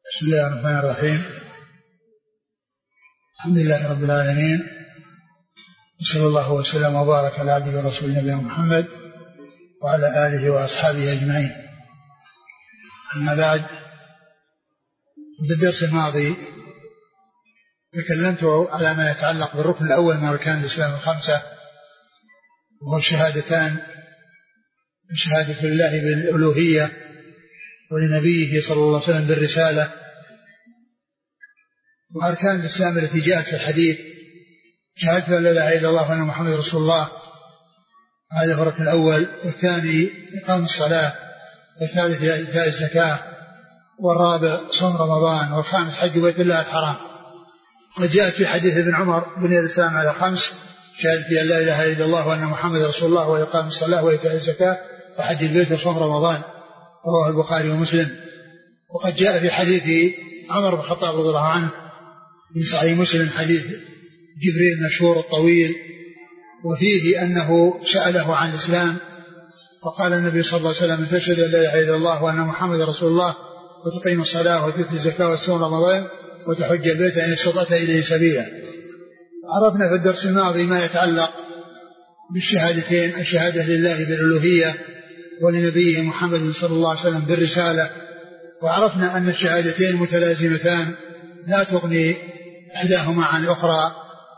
بسم الله الرحمن الرحيم. الحمد لله رب العالمين، وصلى الله وسلم وبارك على عبده ورسوله نبينا محمد وعلى آله وأصحابه أجمعين. أما بعد، بالدرس الماضي تكلمت على ما يتعلق بالركن الأول من أركان الإسلام الخمسة، وهو الشهادتان: شهادة لله بالألوهية ولنبيه صلى الله عليه وسلم بالرسالة. وأركان الإسلام التي جاءت في الحديث: شهادة لا إله إلا الله وأن محمد رسول الله، هذا هو الركن الأول. والثاني إقام الصلاة، والثالث إيتاء الزكاة، والرابع صوم رمضان، والخامس حج بيت الله الحرام. وجاءت في حديث ابن عمر بني الإسلام على خمس: شهادة لا إله إلا الله وأن محمد رسول الله، وإقام الصلاة، وإيتاء الزكاة، وحج البيت، وصوم رمضان. رواه البخاري ومسلم. وقد جاء في حديث عمر بن الخطاب رضي الله عنه في صحيح مسلم حديث جبريل المشهور الطويل، وفيه أنه سأله عن الإسلام، فقال النبي صلى الله عليه وسلم: تشهد أن لا إله إلا الله وأن محمد رسول الله، وتقيم الصلاة، وتؤتي الزكاة، وتصوم رمضان، وتحج البيت إن استطعت إليه سبيلا. عرفنا في الدرس الماضي ما يتعلق بالشهادتين: الشهادة لله بالألوهية ولنبيه محمد صلى الله عليه وسلم بالرسالة. وعرفنا أن الشهادتين متلازمتان لا تغني إحداهما عن الأخرى،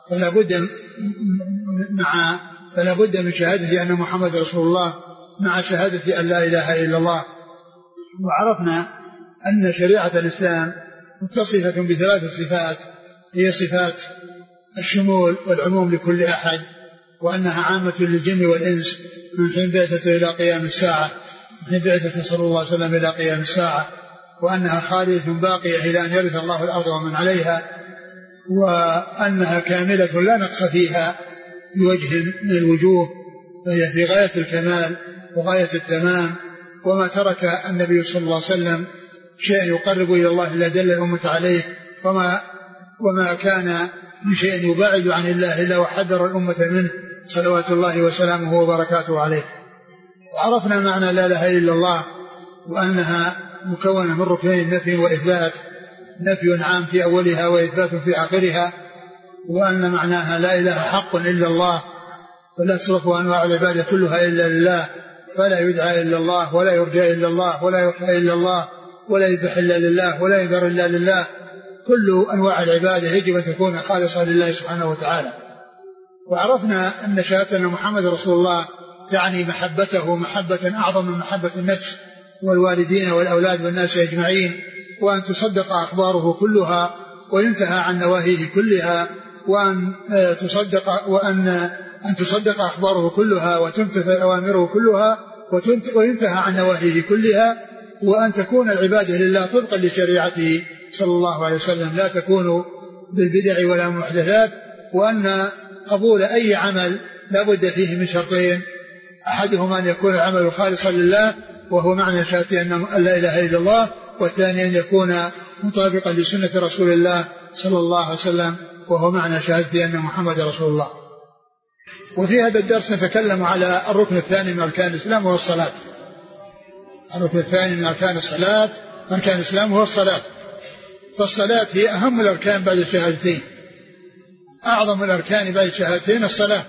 فلا بد من شهادة أن محمد رسول الله مع شهادة أن لا إله إلا الله. وعرفنا أن شريعة الإسلام متصفة بثلاث صفات: هي صفات الشمول والعموم لكل أحد، وأنها عامة للجن والإنس من حين بعثته إلى قيام الساعة، من حين بعثته صلى الله عليه وسلم إلى قيام الساعة، وأنها خالدة باقية إلى أن يرث الله الأرض ومن عليها، وأنها كاملة لا نقص فيها بوجه من الوجوه، فهي في غاية الكمال وغاية التمام. وما ترك النبي صلى الله عليه وسلم شيء يقرب إلى الله إلا دل الأمة عليه، وما كان من شيء يبعد عن الله إلا وحذر الأمة منه صلوات الله وسلامه وبركاته عليه. وعرفنا معنى لا إله إلا الله، وأنها مكونة من ركنين: نفي وإثبات، نفي عام في أولها وإثبات في آخرها، وأن معناها لا إله حق إلا الله، فلا تصرف أنواع العبادة كلها إلا لله، فلا يدعى إلا الله، ولا يرجى إلا الله، ولا يخشى إلا الله، ولا يذبح إلا لله، ولا يذر إلا لله. كل أنواع العبادة يجب أن تكون خالصة لله سبحانه وتعالى. وعرفنا أن شهادة أن محمد رسول الله تعني محبته محبة أعظم من محبة النفس والوالدين والأولاد والناس أجمعين، وأن تصدق أخباره كلها وينتهى عن نواهيه كلها، وأن تصدق أخباره كلها وتمتثل أوامره كلها وينتهى عن نواهيه كلها، وأن تكون العبادة لله طبقا لشريعته صلى الله عليه وسلم، لا تكون بالبدع ولا محدثات. وأن قبول أي عمل لا بد فيه من شرطين: أحدهما أن يكون العمل خالصا لله، وهو معنى شهادة أن لا إله إلا الله، والثاني أن يكون مطابقا لسنة رسول الله صلى الله عليه وسلم، وهو معنى شهادة أن محمد رسول الله. وفي هذا الدرس نتكلم على الركن الثاني من أركان الإسلام، وهو الصلاة. الركن الثاني من أركان الإسلام وهو الصلاة. فالصلاة هي أهم الأركان بعد الشهادتين، أعظم الأركان بعد الشهادتين الصلاة.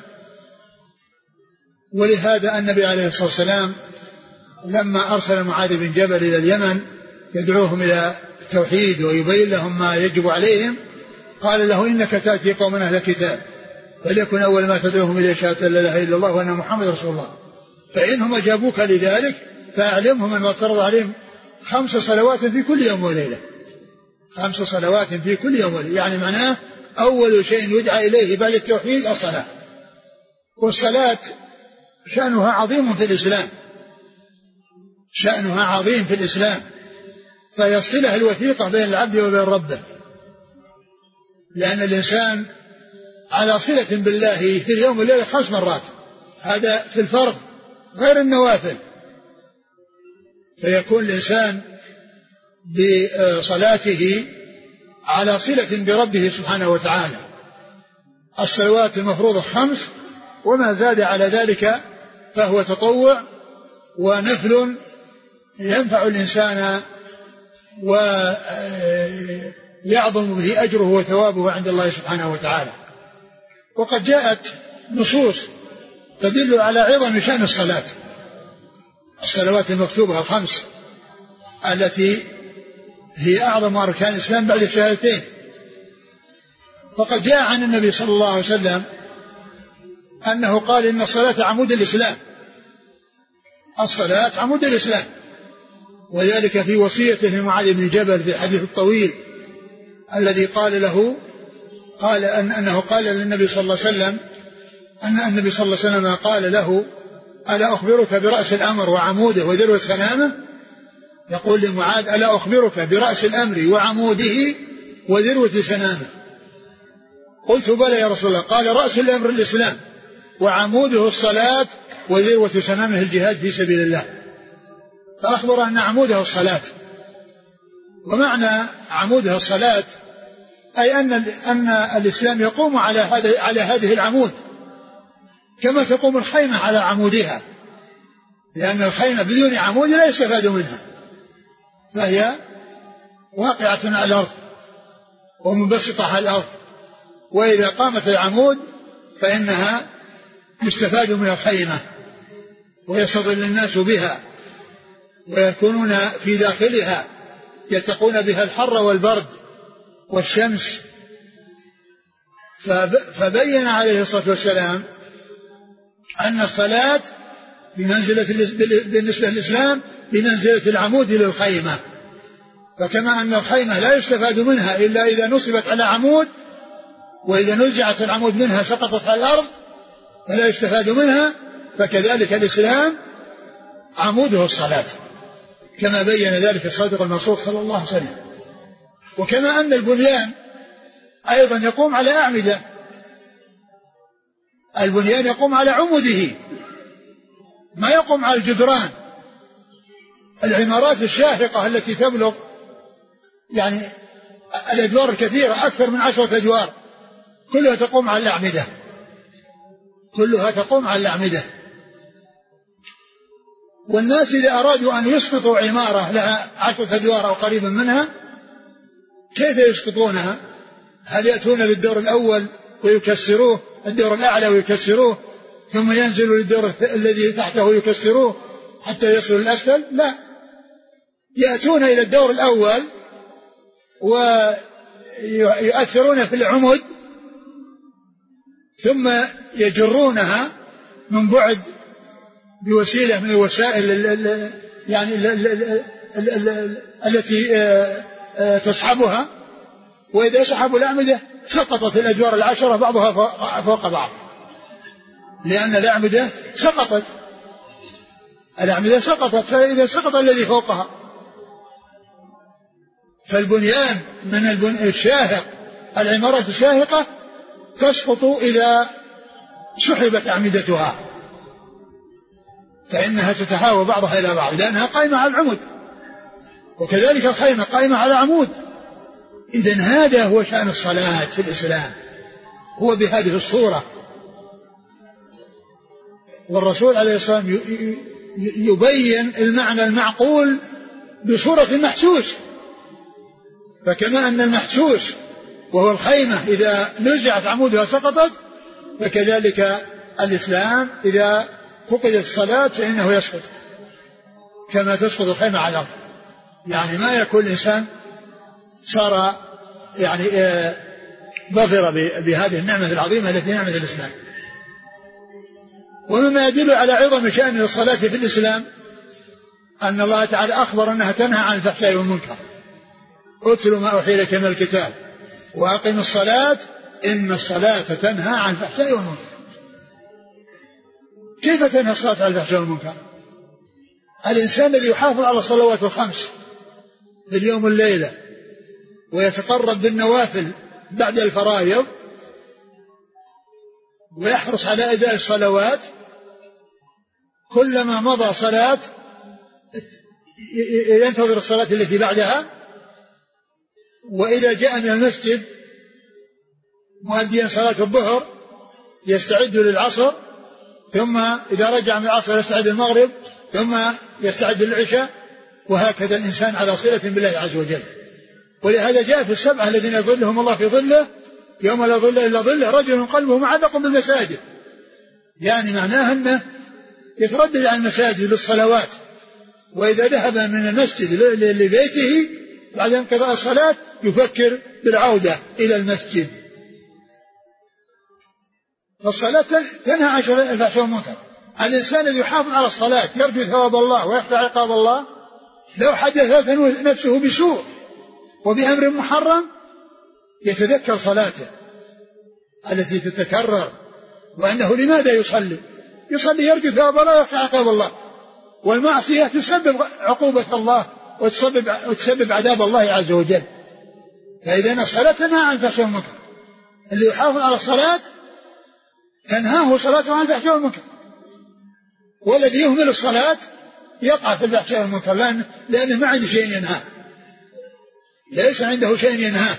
ولهذا النبي عليه الصلاة والسلام لما أرسل معاذ بن جبل إلى اليمن يدعوهم إلى التوحيد ويبين لهم ما يجب عليهم، قال له: إنك تأتي قوما أهل الكتاب، فليكن أول ما تدعوهم إلى شهادة لا إله إلا الله وأن محمد رسول الله، فإنهم أجابوك لذلك فأعلمهم أن فرض عليهم 5 صلوات في كل يوم وليلة. 5 صلوات في كل يوم وليلة، يعني معناه أول شيء يدعى إليه بعد التوحيد الصلاة. والصلاة شأنها عظيم في الإسلام، شأنها عظيم في الإسلام، فهي الصلة الوثيقة بين العبد وبين ربه، لأن الإنسان على صلة بالله في اليوم والليلة 5 مرات، هذا في الفرض غير النوافل. فيكون الإنسان بصلاته على صلة بربه سبحانه وتعالى. الصلوات المفروضة 5، وما زاد على ذلك فهو تطوع ونفل ينفع الإنسان ويعظم به أجره وثوابه عند الله سبحانه وتعالى. وقد جاءت نصوص تدل على عظم شأن الصلاة، الصلوات المكتوبة الخمس التي هي أعظم أركان الإسلام بعد الشهادتين. فقد جاء عن النبي صلى الله عليه وسلم أنه قال إن الصلاة عمود الإسلام، الصلاة عمود الإسلام، وذلك في وصيته لمعاذ بن جبل في الحديث الطويل الذي قال له أنه قال للنبي صلى الله عليه وسلم أن النبي صلى الله عليه وسلم قال له ألا أخبرك برأس الأمر وعموده وذروة سنامه؟ يقول لمعاذ ألا أخبرك برأس الأمر وعموده وذروة سنامه؟ قلت بلى يا رسول الله. قال رأس الأمر الإسلام وعموده الصلاة وذروة سنامه الجهاد في سبيل الله. فأخبر أن عموده الصلاة. ومعنى عموده الصلاة أي أن الإسلام يقوم على هذه العمود كما تقوم الخيمة على عمودها، لأن الخيمة بدون عمود لا يستفاد منها، فهي واقعة على الأرض ومنبسطة على الأرض، وإذا قامت العمود فإنها يستفاد من الخيمة ويستظل الناس بها ويكونون في داخلها يتقون بها الحر والبرد والشمس. فبين عليه الصلاة والسلام أن الصلاة بالنسبة للإسلام بمنزلة العمود للخيمة. فكما أن الخيمة لا يستفاد منها إلا إذا نصبت على عمود، وإذا نزعت العمود منها سقطت على الأرض فلا يستفاد منها، فكذلك الإسلام عموده الصلاة كما بين ذلك الصادق المصدوق صلى الله عليه وسلم. وكما أن البنيان أيضا يقوم على أعمدة، البنيان يقوم على عموده ما يقوم على الجدران. العمارات الشاهقة التي تبلغ يعني الأدوار الكثيرة أكثر من 10 أدوار كلها تقوم على الأعمدة، كلها تقوم على الأعمدة. والناس إذا أرادوا أن يسقطوا عمارة لها 10 أدوار أو قريبا منها كيف يسقطونها؟ هل يأتون للدور الأول ويكسروه، الدور الأعلى ويكسروه، ثم ينزلوا للدور الذي تحته يكسروه حتى يصلوا للأسفل؟ لا، يأتون إلى الدور الأول ويؤثرون في العمود ثم يجرونها من بعد بوسيلة من الوسائل يعني التي تصحبها، وإذا سحبوا الأعمدة سقطت الأدوار 10 بعضها فوق بعض، لأن الأعمدة سقطت، الأعمدة سقطت، فإذا سقط الذي فوقها. فالبنيان من الشاهق، العمارات الشاهقة تسقط إذا سحبت أعمدتها، فإنها تتهاوى بعضها إلى بعض لأنها قائمة على العمود، وكذلك الخيمة قائمة على عمود. إذن هذا هو شأن الصلاة في الإسلام، هو بهذه الصورة. والرسول عليه الصلاة والسلام يبين المعنى المعقول بصورة المحسوس. فكما أن المحسوس وهو الخيمة إذا نزعت عمودها سقطت، فكذلك الإسلام إذا فقدت الصلاة فإنه يسقط كما تسقط الخيمة على الأرض. يعني ما يكون الإنسان صار يعني ظفر بهذه النعمة العظيمة التي نعمة الإسلام. ومما يدل على عظم شأن الصلاة في الإسلام أن الله تعالى أخبر أنها تنهى عن الفحشاء والمنكر. اتل ما أوحي إليك من الكتاب وأقم الصلاة إن الصلاة تنهى عن الفحشاء والمنكر. كيف تنهى الصلاة عن الفحشاء والمنكر؟ الإنسان الذي يحافظ على الصلوات الخمس في اليوم والليلة ويتقرب بالنوافل بعد الفرائض ويحرص على أداء الصلوات، كلما مضى صلاة ينتظر الصلاة التي بعدها، وإذا جاء من المسجد مؤديا صلاة الظهر يستعد للعصر، ثم إذا رجع من العصر يستعد للمغرب، ثم يستعد للعشاء، وهكذا الإنسان على صلة بالله عز وجل. ولهذا جاء في السبعة الذين يظلهم الله في ظله يوم لا ظل إلا ظله رجل قلبه معلق بالمساجد، يعني معناه أنه يتردد عن المساجد للصلوات، وإذا ذهب من المسجد لبيته بعد انقضاء الصلاة يفكر بالعودة إلى المسجد. فالصلاة تنهى عن الفحشاء والمنكر. الإنسان الذي يحافظ على الصلاة يرجو ثواب الله ويخشى عقاب الله، لو حدثت نفسه بسوء وبأمر محرم يتذكر صلاته التي تتكرر، وأنه لماذا يصلي يرجو ثواب الله ويخشى عقاب الله، والمعصية تسبب عقوبة الله وتسبب عذاب الله عز وجل. فإذا الصلاة تنهى عن الفحشاء والمنكر، اللي يحافظ على الصلاة تنهاه صلاته عن الفحشاء والمنكر، والذي يهمل الصلاة يقع في الفحشاء والمنكر لأنه ما عنده شيء ينهاه، ليس عنده شيء ينهاه.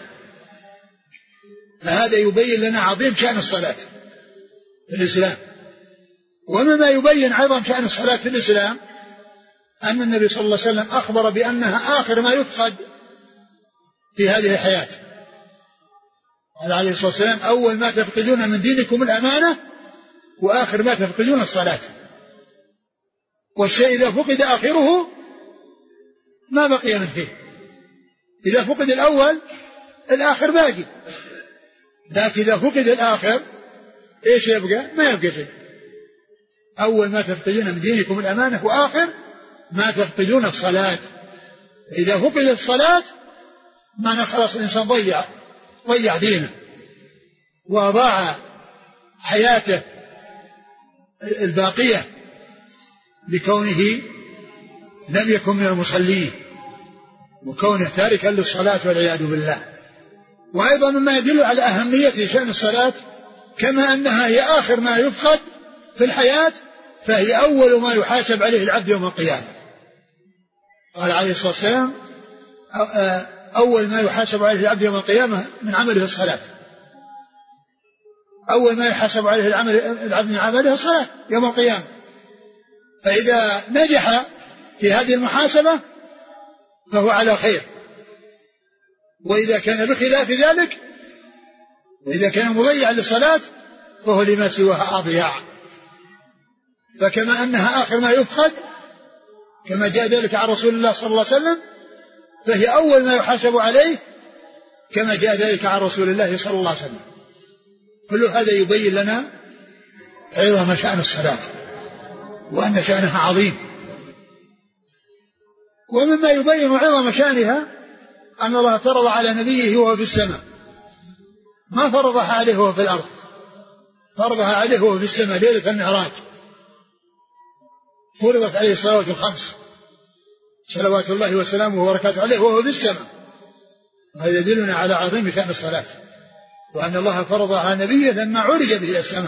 فهذا يبين لنا عظيم شأن الصلاة في الإسلام. ومما يبين عظم شأن الصلاة في الإسلام أن النبي صلى الله عليه وسلم أخبر بأنها آخر ما يفقد في هذه الحياة. قال عليه الصلاة والسلام: أول ما تفقدون من دينكم الأمانة، وآخر ما تفقدون الصلاة. والشيء إذا فقد آخره ما بقي من فيه، إذا فقد الأول الآخر باقي، لكن إذا فقد الآخر إيش يبقى؟ ما يبقى شيء. أول ما تفقدون من دينكم الأمانة، وآخر ما تفقدون الصلاة. إذا فقد الصلاة معنى خلاص الإنسان ضيع دينه وأضاع حياته الباقية لكونه لم يكن من المصلين وكونه تاركا للصلاة والعياذ بالله. وأيضا مما يدل على أهمية شأن الصلاة كما أنها هي آخر ما يفقد في الحياة، فهي أول ما يحاسب عليه العبد يوم القيامة. قال عليه الصلاة والسلام: أول ما يحاسب عليه العبد يوم القيامة من عمله الصلاة. أول ما يحاسب عليه العبد من عمله الصلاة يوم القيامة. فإذا نجح في هذه المحاسبة فهو على خير، وإذا كان بخلاف ذلك، وإذا كان مضيعا للصلاة فهو لما سواها أضيع. فكما أنها آخر ما يفقد كما جاء ذلك عن رسول الله صلى الله عليه وسلم، فهي أول ما يحاسب عليه كما جاء ذلك عن رسول الله صلى الله عليه وسلم. كل هذا يبين لنا عظم شأن الصلاة وأن شأنها عظيم. ومما يبين عظم شأنها أن الله فرض على نبيه وهو في السماء، ما فرضها عليه وهو في الأرض، فرضها عليه وهو في السماء ليلة المعراج. فرضت عليه الصلوات الخمس صلوات الله وسلامه وبركاته عليه وهو في السماء. هذا يدلنا على عظيم شأن الصلاة، وأن الله فرضها على نبيه لما عرج به إلى السماء.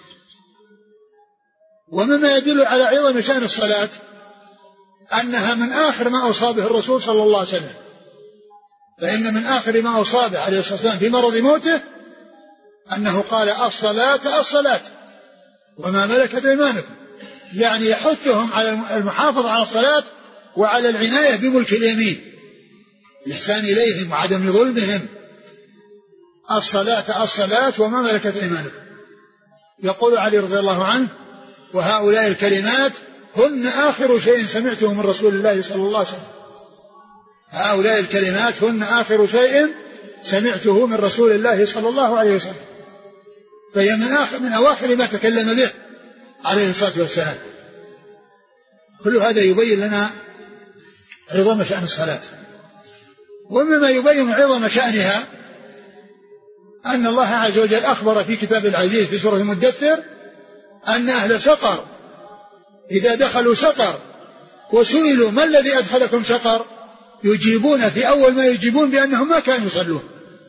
ومما يدل على عظم شأن الصلاة أنها من آخر ما أوصى به الرسول صلى الله عليه وسلم. فإن من آخر ما أوصى به عليه الصلاة والسلام في مرض موته أنه قال: الصلاة الصلاة وما ملكت أيمانكم، يعني يحثهم على المحافظة على الصلاة وعلى العناية بملك اليمين، الإحسان إليهم وعدم ظلمهم. الصلاة الصلاة وما ملكت أيمانكم. يقول علي رضي الله عنه: وهؤلاء الكلمات هن آخر شيء سمعته من رسول الله صلى الله عليه وسلم. هؤلاء الكلمات هن آخر شيء سمعته من رسول الله صلى الله عليه وسلم. فهي من أواخر ما تكلم به عليه الصلاة والسلام. كل هذا يبين لنا عظم شأن الصلاة. ومما يبين عظم شأنها أن الله عز وجل أخبر في كتاب العزيز في سورة المدثر أن أهل سقر إذا دخلوا سقر وسئلوا: ما الذي أدخلكم سقر؟ يجيبون في أول ما يجيبون بأنهم ما كانوا يصلون.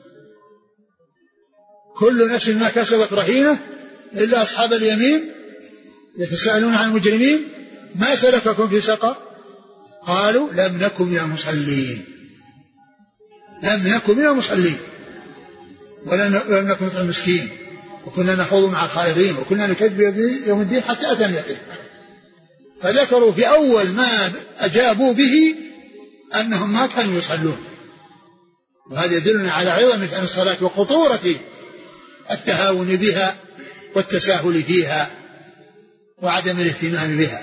كل نفس ما كسبت رهينة إلا أصحاب اليمين يتساءلون عن المجرمين: ما سلككم في سقر؟ قالوا: لم نكن من المصلين، لم نكن من المصلين، ولم نكن نطعم المسكين، وكنا نخوض مع الخائضين، وكنا نكذب يوم الدين حتى أتانا اليقين. فذكروا في أول ما أجابوا به أنهم ما كانوا يصلون. وهذا يدلنا على عظم شأن الصلاة وخطورة التهاون بها والتساهل فيها وعدم الاهتمام بها.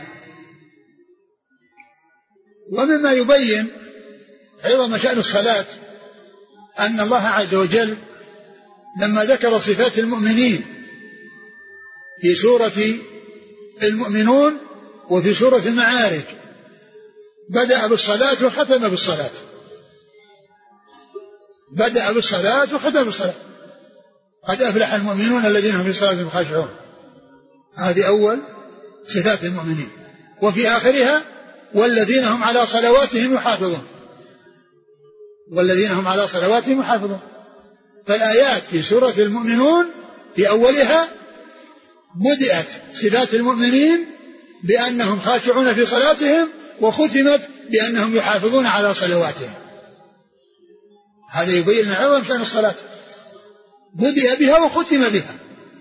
ومما يبين عظم شأن الصلاة أن الله عز وجل لما ذكر صفات المؤمنين في سورة المؤمنون وفي سورة المعارج بدأ بالصلاة وختم بالصلاة. بدأ بالصلاة وختم بالصلاة. قد أفلح المؤمنون الذين هم في صلاتهم خاشعون. هذه أول صفات المؤمنين. وفي آخرها والذين هم على صلواتهم يحافظون. والذين هم على صلواتهم يحافظون. فالآيات في سورة المؤمنون في أولها بدأت صفات المؤمنين بأنهم خاشعون في صلاتهم وختمت بأنهم يحافظون على صلواتهم. هذا يبين عظم شأن الصلاة. بدأ بها وختم بها.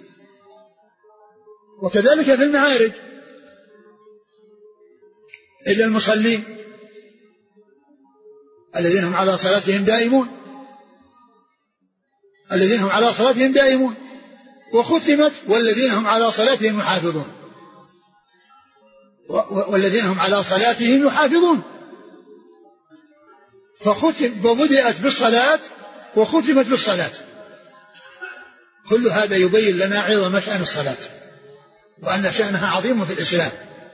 وكذلك في المعارج إلا المصلين الذين هم على صلاتهم دائمون. الذين هم على صلاتهم دائمون وختمت والذين هم على صلاتهم يحافظون. والذين هم على صلاتهم يحافظون. فبدأت بالصلاة وختمت بالصلاة. كل هذا يبين لنا عظم شأن الصلاة وأن شأنها عظيم في الإسلام.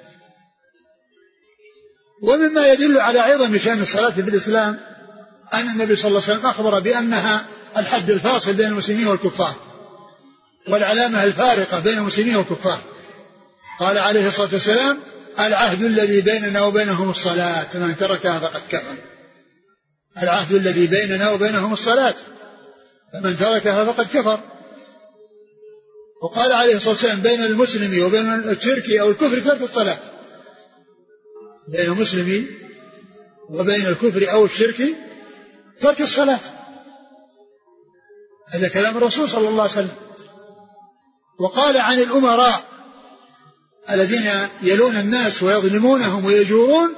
ومما يدل على عظم شأن الصلاة في الإسلام أن النبي صلى الله عليه وسلم أخبر بأنها الحد الفاصل بين المسلمين والكفار والعلامة الفارقة بين المسلمين والكفار. قال عليه الصلاة والسلام العهد الذي بيننا وبينهم الصلاة فمن تركها فقد كفر. العهد الذي بيننا وبينهم الصلاة فمن تركها فقد كفر. وقال عليه الصلاة والسلام بين المسلم وبين الشرك أو الكفر ترك الصلاة. بين المسلم وبين الكفر أو الشرك ترك الصلاة. هذا كلام الرسول صلى الله عليه وسلم. وقال عن الأمراء الذين يلون الناس ويظلمونهم ويجورون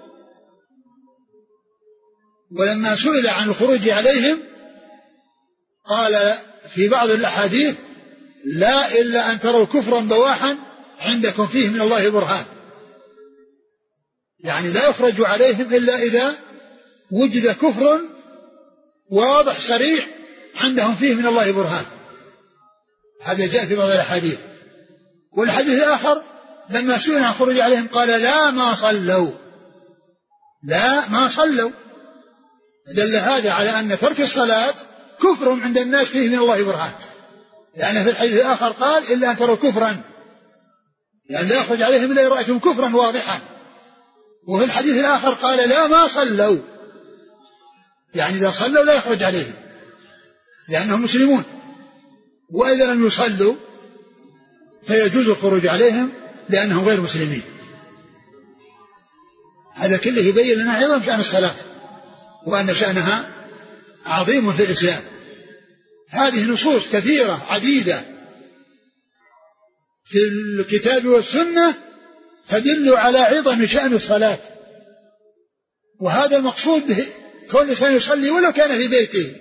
ولما سئل عن الخروج عليهم قال في بعض الأحاديث لا إلا أن تروا كفرا بواحا عندكم فيه من الله برهان. يعني لا يخرج عليهم إلا إذا وجد كفر واضح صريح عندهم فيه من الله برهان. هذا جاء في بعض الأحاديث. والحديث الآخر لما سئل عن الخروج عليهم قال لا ما صلوا. لا ما صلوا. دل هذا على أن ترك الصلاة كفر عند الناس فيه من الله برهان. لأن في الحديث الآخر قال إلا أن تروا كفرا يعني لا يخرج عليهم إلا رأيتم كفرا واضحا. وفي الحديث الآخر قال لا ما صلوا يعني إذا صلوا لا يخرج عليهم لأنهم مسلمون. وإذا لم يصلوا فيجوز الخروج عليهم لأنهم غير مسلمين. هذا كله يبين لنا عظم شأن الصلاة وأن شأنها عظيم في الإسلام. هذه نصوص كثيرة عديدة في الكتاب والسنة تدل على عظم شأن الصلاة. وهذا المقصود به كل إنسان يصلي ولو كان في بيته.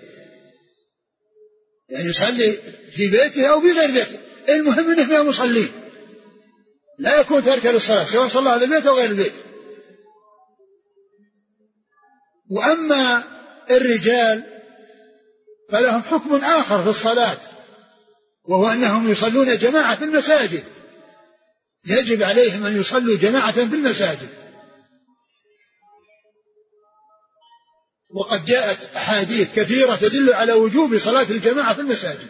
يعني يصلي في بيته أو في غير بيته المهم أنه مصلي لا يكون ترك للصلاة سواء صلى على البيت أو غير البيت. وأما الرجال فلهم حكم آخر في الصلاة وهو أنهم يصلون جماعة في المساجد. يجب عليهم أن يصلوا جماعة في المساجد. وقد جاءت أحاديث كثيرة تدل على وجوب صلاة الجماعة في المساجد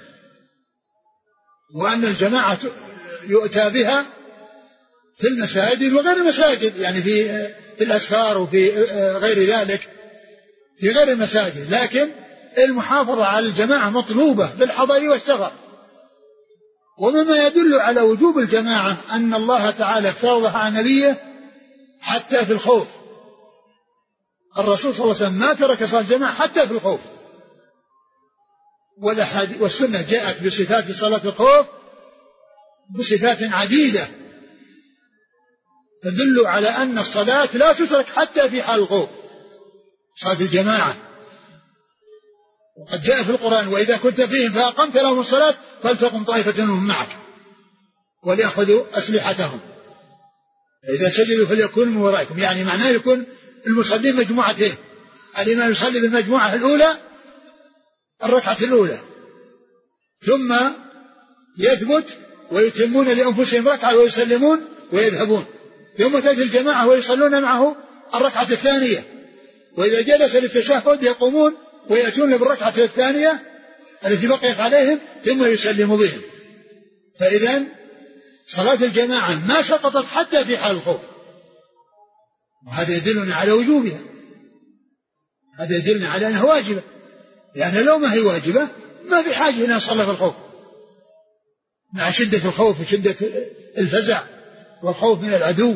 وأن الجماعة يؤتى بها في المساجد وغير المساجد يعني في الأسفار وفي غير ذلك في غير المساجد. لكن المحافظة على الجماعة مطلوبة بالحضر والسفر. ومما يدل على وجوب الجماعة أن الله تعالى افترضها على نبيه حتى في الخوف. الرسول صلى الله عليه وسلم ما ترك صلاة الجماعة حتى في الخوف. والسنة جاءت بصفات صلاة الخوف بصفات عديدة تدل على أن الصلاة لا تترك حتى في حال الخوف. صلاة الجماعة. وقد جاء في القرآن وإذا كنت فيهم فأقمت لهم الصلاة فلتقم طائفة منهم معك وليأخذوا أسلحتهم فإذا سجدوا فليكونوا من ورائكم، يعني معناه يكون المصلين مجموعتين، الإمام يصلي بالمجموعة الأولى الركعة الأولى ثم يثبت ويتمون لأنفسهم ركعة ويسلمون ويذهبون، ثم تأتي الجماعة ويصلون معه الركعة الثانية، وإذا جلس للتشهد يقومون ويأتون بالركعة الثانية التي بقيت عليهم ثم يسلم بهم. فإذا صلاة الجماعة ما سقطت حتى في حال الخوف، وهذا يدلنا على وجوبها، هذا يدلنا على أنها واجبة، لأن لو ما هي واجبة ما في حاجة إلى صلاة الخوف مع شدة الخوف وشدة الفزع والخوف من العدو.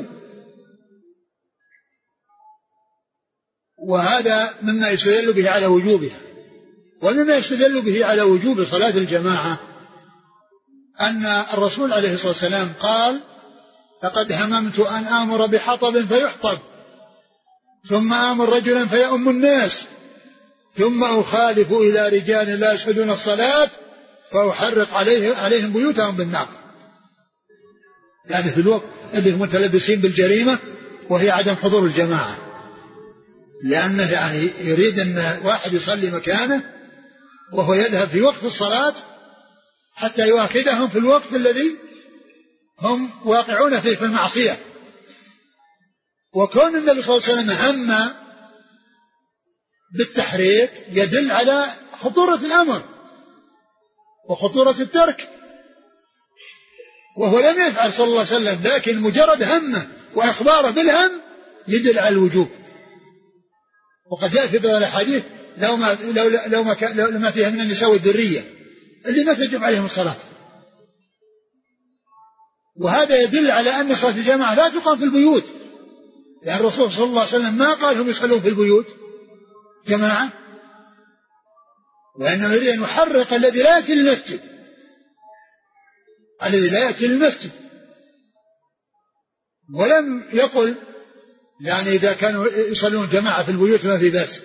وهذا مما يستدل به على وجوبها. ومما يستدل به على وجوب صلاة الجماعة أن الرسول عليه الصلاة والسلام قال: لقد هممت أن آمر بحطب فيحطب ثم آمر رجلا فيؤم الناس ثم أخالف إلى رجال لا يشهدون الصلاة فأحرق عليهم بيوتهم بالنار. يعني في الوقت اللي هم متلبسين بالجريمة وهي عدم حضور الجماعة، لأنه يعني يريد أن واحد يصلي مكانه وهو يذهب في وقت الصلاة حتى يواكدهم في الوقت الذي هم واقعون فيه في المعصية. وكون النبي صلى الله عليه وسلم هم بالتحريك يدل على خطورة الأمر وخطورة الترك، وهو لم يفعل صلى الله عليه وسلم، لكن مجرد همه وإخباره بالهم يدل على الوجوب. وقد جاء في بعض الأحاديث لو ما فيها من النساء والذرية اللي ما تجب عليهم الصلاة. وهذا يدل على أن صلاة الجماعة لا تقام في البيوت، لأن الرسول صلى الله عليه وسلم ما قال هم يصلون في البيوت جماعة، وإنما يريد أن يحرق الذي لا يأتي للمسجد، الذي لا يأتي للمسجد. ولم يقل يعني إذا كانوا يصلون جماعة في البيوت ما في بأس،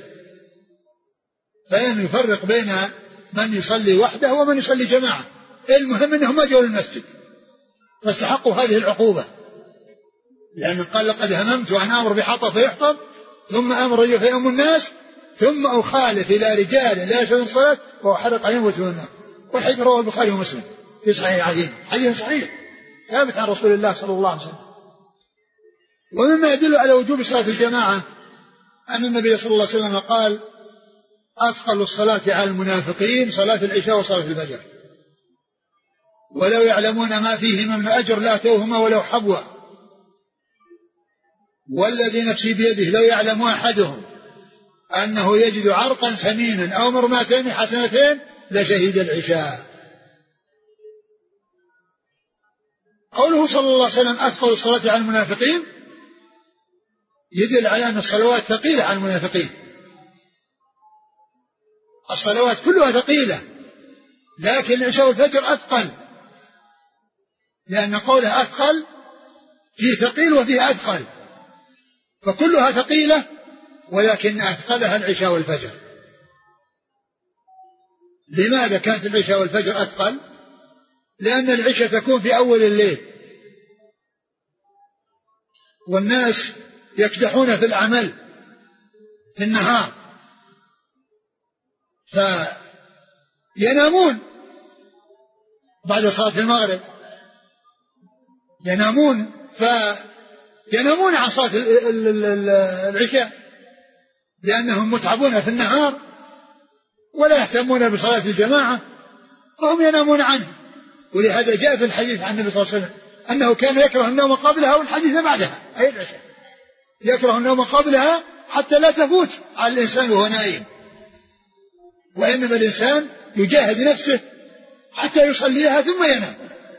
فإن يفرق بين من يصلي وحده ومن يصلي جماعة، المهم أنهم ما جاءوا للمسجد فاستحقوا هذه العقوبة، لأن قال: لقد هممت أن آمر بحطب فيحطب ثم آمر رجل فيؤم الناس ثم أخالف إلى رجال لا يشهدون الصلاة وأحرق عليهم بيوتهم بالنار. والحديث رواه البخاري ومسلم في صحيح عظيم، حديث صحيح ثابت عن رسول الله صلى الله عليه وسلم. ومما يدل على وجوب صلاة الجماعة أن النبي صلى الله عليه وسلم قال: أثقل الصلاة على المنافقين صلاة العشاء وصلاة الفجر، ولو يعلمون ما فيهما من أجر لأتوهما ولو حبوا، والذي نفسي بيده لو يعلم أحدهم أنه يجد عرقا ثمينا أو مرماتين حسنتين لشهد العشاء. قوله صلى الله عليه وسلم أثقل الصلاة على المنافقين يدل على أن الصلوات ثقيلة على المنافقين، الصلوات كلها ثقيلة، لكن العشاء والفجر أثقل، لأن قوله أثقل فيه ثقيل وفيه أثقل، فكلها ثقيلة ولكن أثقلها العشاء والفجر. لماذا كانت العشاء والفجر أثقل؟ لأن العشاء تكون في أول الليل والناس يكدحون في العمل في النهار فينامون بعد صلاة المغرب، ينامون عن صلاة العشاء لأنهم متعبون في النهار ولا يهتمون بصلاة الجماعة وهم ينامون عنه. ولهذا جاء في الحديث عن النبي صلى الله عليه وسلم أنه كان يكره النوم قبلها والحديث بعدها، أي العشاء يكره النوم قبلها حتى لا تفوت على الإنسان وهو نائم، وإنما الإنسان يجاهد نفسه حتى يصليها ثم ينام،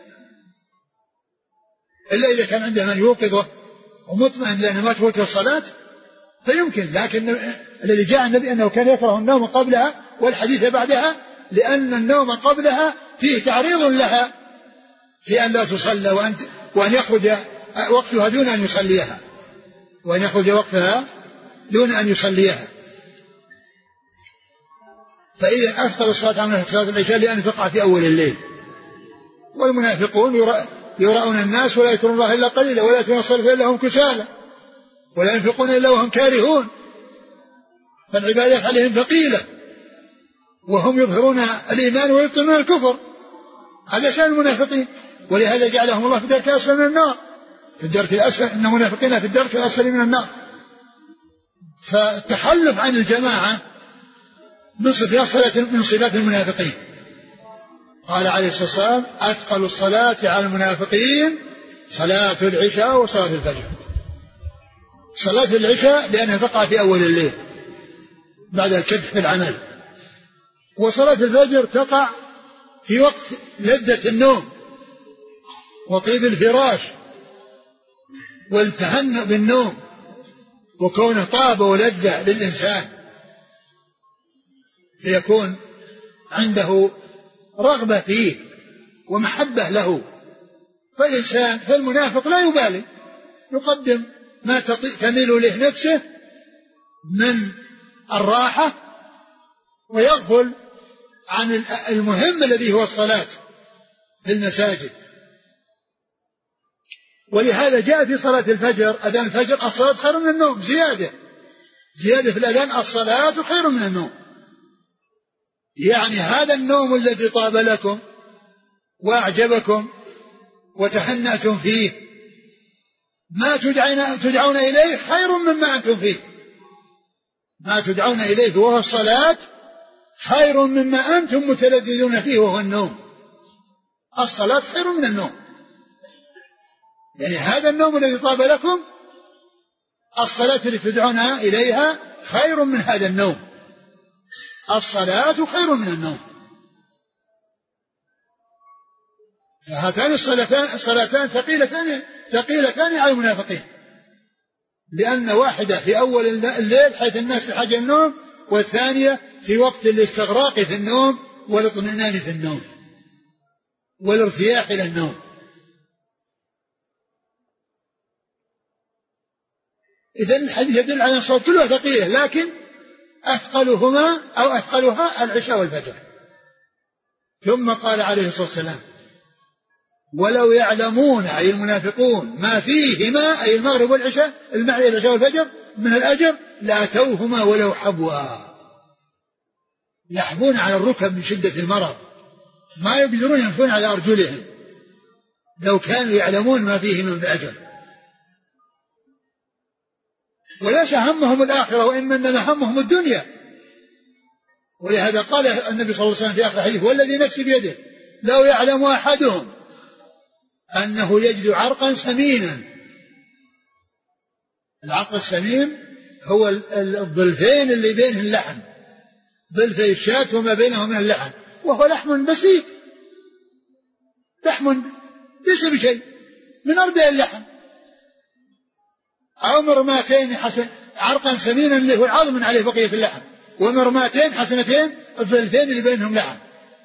إلا إذا كان عنده من يوقظه ومطمئن لأنه ما تفوت الصلاة فيمكن. لكن الذي جاء النبي أنه كان يكره النوم قبلها والحديث بعدها، لأن النوم قبلها فيه تعريض لها في أن لا تصلى وأن يخرج وقتها دون أن يصليها، وأن يخرج وقتها دون أن يصليها. فإذا أفضل الصلاة على صلاة العشاء لأن تقع في أول الليل. والمنافقون يراؤون الناس ولا يذكرون الله إلا قليلا ولا يأتون الصلاة إلا هم كسالى ولا ينفقون إلا وهم كارهون، فالعبادات عليهم ثقيلة وهم يظهرون الإيمان ويبطنون الكفر. هذا شأن المنافقين، ولهذا جعلهم الله في الدرك الأسفل من النار، في الدرك الأسفل، إن المنافقين في الدرك الأسفل من النار. فالتخلف عن الجماعة من صفات المنافقين. قال عليه الصلاة والسلام: أثقل الصلاة على المنافقين صلاة العشاء وصلاة الفجر. صلاة العشاء لأنها تقع في أول الليل بعد الكدح في العمل، وصلاة الفجر تقع في وقت لذة النوم وطيب الفراش والتهنئ بالنوم وكونه طاب ولذة للإنسان، ليكون عنده رغبة فيه ومحبة له. فالمنافق لا يبالي، يقدم ما تميل إليه نفسه من الراحة ويغفل عن المهم الذي هو الصلاة في المساجد. ولهذا جاء في صلاة الفجر أذان الفجر: الصلاة خير من النوم. زيادة في الأذان: الصلاة خير من النوم. يعني هذا النوم الذي طاب لكم وأعجبكم وتهنأتم فيه ما تدعون إليه خير مما أنتم فيه. ما تدعون إليه وهو الصلاة خير مما أنتم متلذذون فيه وهو النوم. الصلاة خير من النوم، يعني هذا النوم الذي طاب لكم الصلاة التي تدعون إليها خير من هذا النوم. الصلاة خير من النوم. فهاتان الصلاتان ثقيلتان على المنافقين، لأن واحدة في أول الليل حيث الناس في حاجة النوم، والثانية في وقت الاستغراق في النوم والاطمئنان في النوم والارتياح إلى النوم. إذن الحديث يدل على أن الصلاة كلها ثقيلة، لكن أثقلها العشاء والفجر. ثم قال عليه الصلاة والسلام: ولو يعلمون أي المنافقون ما فيهما أي المغرب والعشاء العشاء والفجر من الأجر لأتوهما ولو حبوا. يحبون على الركب من شدة المرض، ما يقدرون يمشون على أرجلهم لو كانوا يعلمون ما فيه من الأجر. وليس همهم الآخرة وإنما همهم الدنيا. ولهذا قال النبي صلى الله عليه وسلم في آخر الحديث: والذي نفسي بيده لو يعلم أحدهم أنه يجد عرقا سمينا. العرق السمين هو الظلفين اللي بينه اللحم، ظلفي الشاة وما بينه من اللحم، وهو لحم بسيط، لحم ليس بشيء من أرداء اللحم، أو مرماتين عرقا سمينا اللي هو العظم عليه بقية اللحم، ومرماتين حسنتين الظلفين اللي بينهم لحم.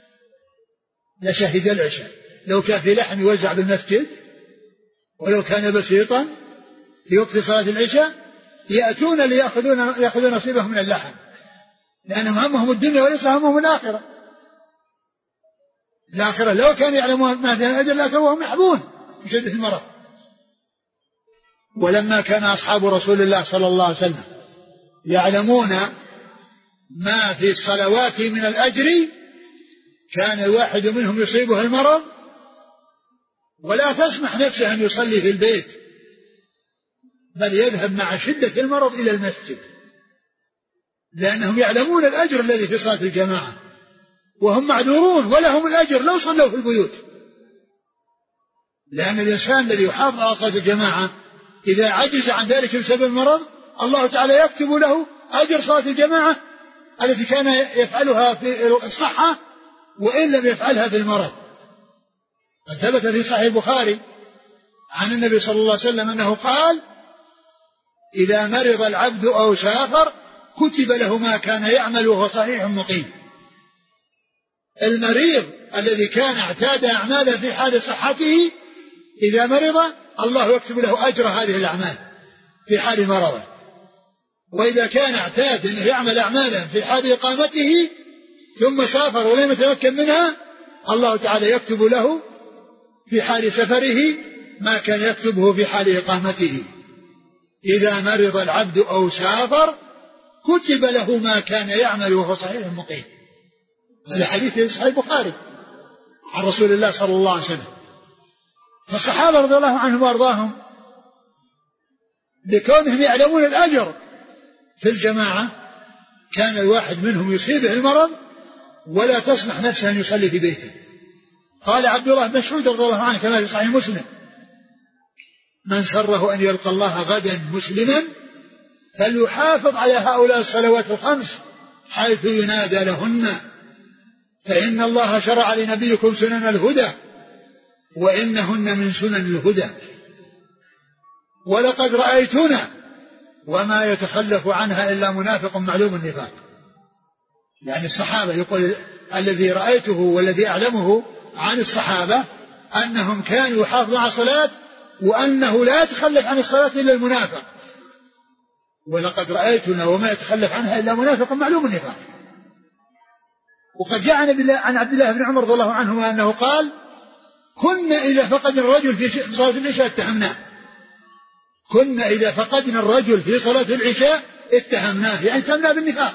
لشهد العشاء لو كان في لحم يوزع بالمسجد، ولو كان بسيطا في وقت صلاة العشاء يأتون ليأخذون نصيبهم من اللحم، لأنهم همهم الدنيا وليس همهم الآخرة. الآخرة لو كانوا يعلمون ما في الأجر لأتوهم يحبون من شدة المرض. ولما كان أصحاب رسول الله صلى الله عليه وسلم يعلمون ما في الصلوات من الأجر كان الواحد منهم يصيبه المرض ولا تسمح نفسه أن يصلي في البيت، بل يذهب مع شدة المرض إلى المسجد، لأنهم يعلمون الأجر الذي في صلاة الجماعة، وهم معذورون ولهم الأجر لو صلوا في البيوت. لأن الإنسان الذي يحافظ على صلاة الجماعة إذا عجز عن ذلك بسبب المرض الله تعالى يكتب له أجر صلاة الجماعة التي كان يفعلها في الصحة وإن لم يفعلها في المرض. ثبت في صحيح البخاري عن النبي صلى الله عليه وسلم أنه قال: إذا مرض العبد أو سافر كتب له ما كان يعمل وهو صحيح مقيم. المريض الذي كان اعتاد أعمالا في حال صحته إذا مرض الله يكتب له أجر هذه الأعمال في حال مرضه، وإذا كان اعتاد أنه يعمل أعمالا في حال إقامته ثم سافر ولم يتمكن منها، الله تعالى يكتب له في حال سفره ما كان يكتبه في حال إقامته. إذا مرض العبد أو سافر كتب له ما كان يعمل وهو صحيح مقيم. هذا حديث في صحيح البخاري عن رسول الله صلى الله عليه وسلم. فالصحابة رضي الله عنهم وارضاهم لكونهم يعلمون الأجر في الجماعة كان الواحد منهم يصيبه المرض ولا تسمح نفسه أن يصلي في بيته. قال عبد الله بن مسعود رضي الله عنه كما في صحيح مسلم: من سره أن يلقى الله غدا مسلما فليحافظ على هؤلاء الصلوات الخمس حيث ينادى لهن، فإن الله شرع لنبيكم سنن الهدى وإنهن من سنن الهدى. ولقد رأيتنا وما يتخلف عنها إلا منافق معلوم النفاق. يعني الصحابة يقول الذي رأيته والذي أعلمه عن الصحابة أنهم كانوا يحافظون على الصلاة وأنه لا يتخلف عن الصلاة إلا المنافق. ولقد رأيتنا وما يتخلف عنها إلا منافق معلوم النفاق. وقد جاء عن عبد الله بن عمر رضي الله عنهما أنه قال: كنا إذا فقدنا الرجل في صلاة العشاء اتهمناه. كنا إذا فقدنا الرجل في صلاة العشاء اتهمناه، يعني اتهمناه بالنفاق.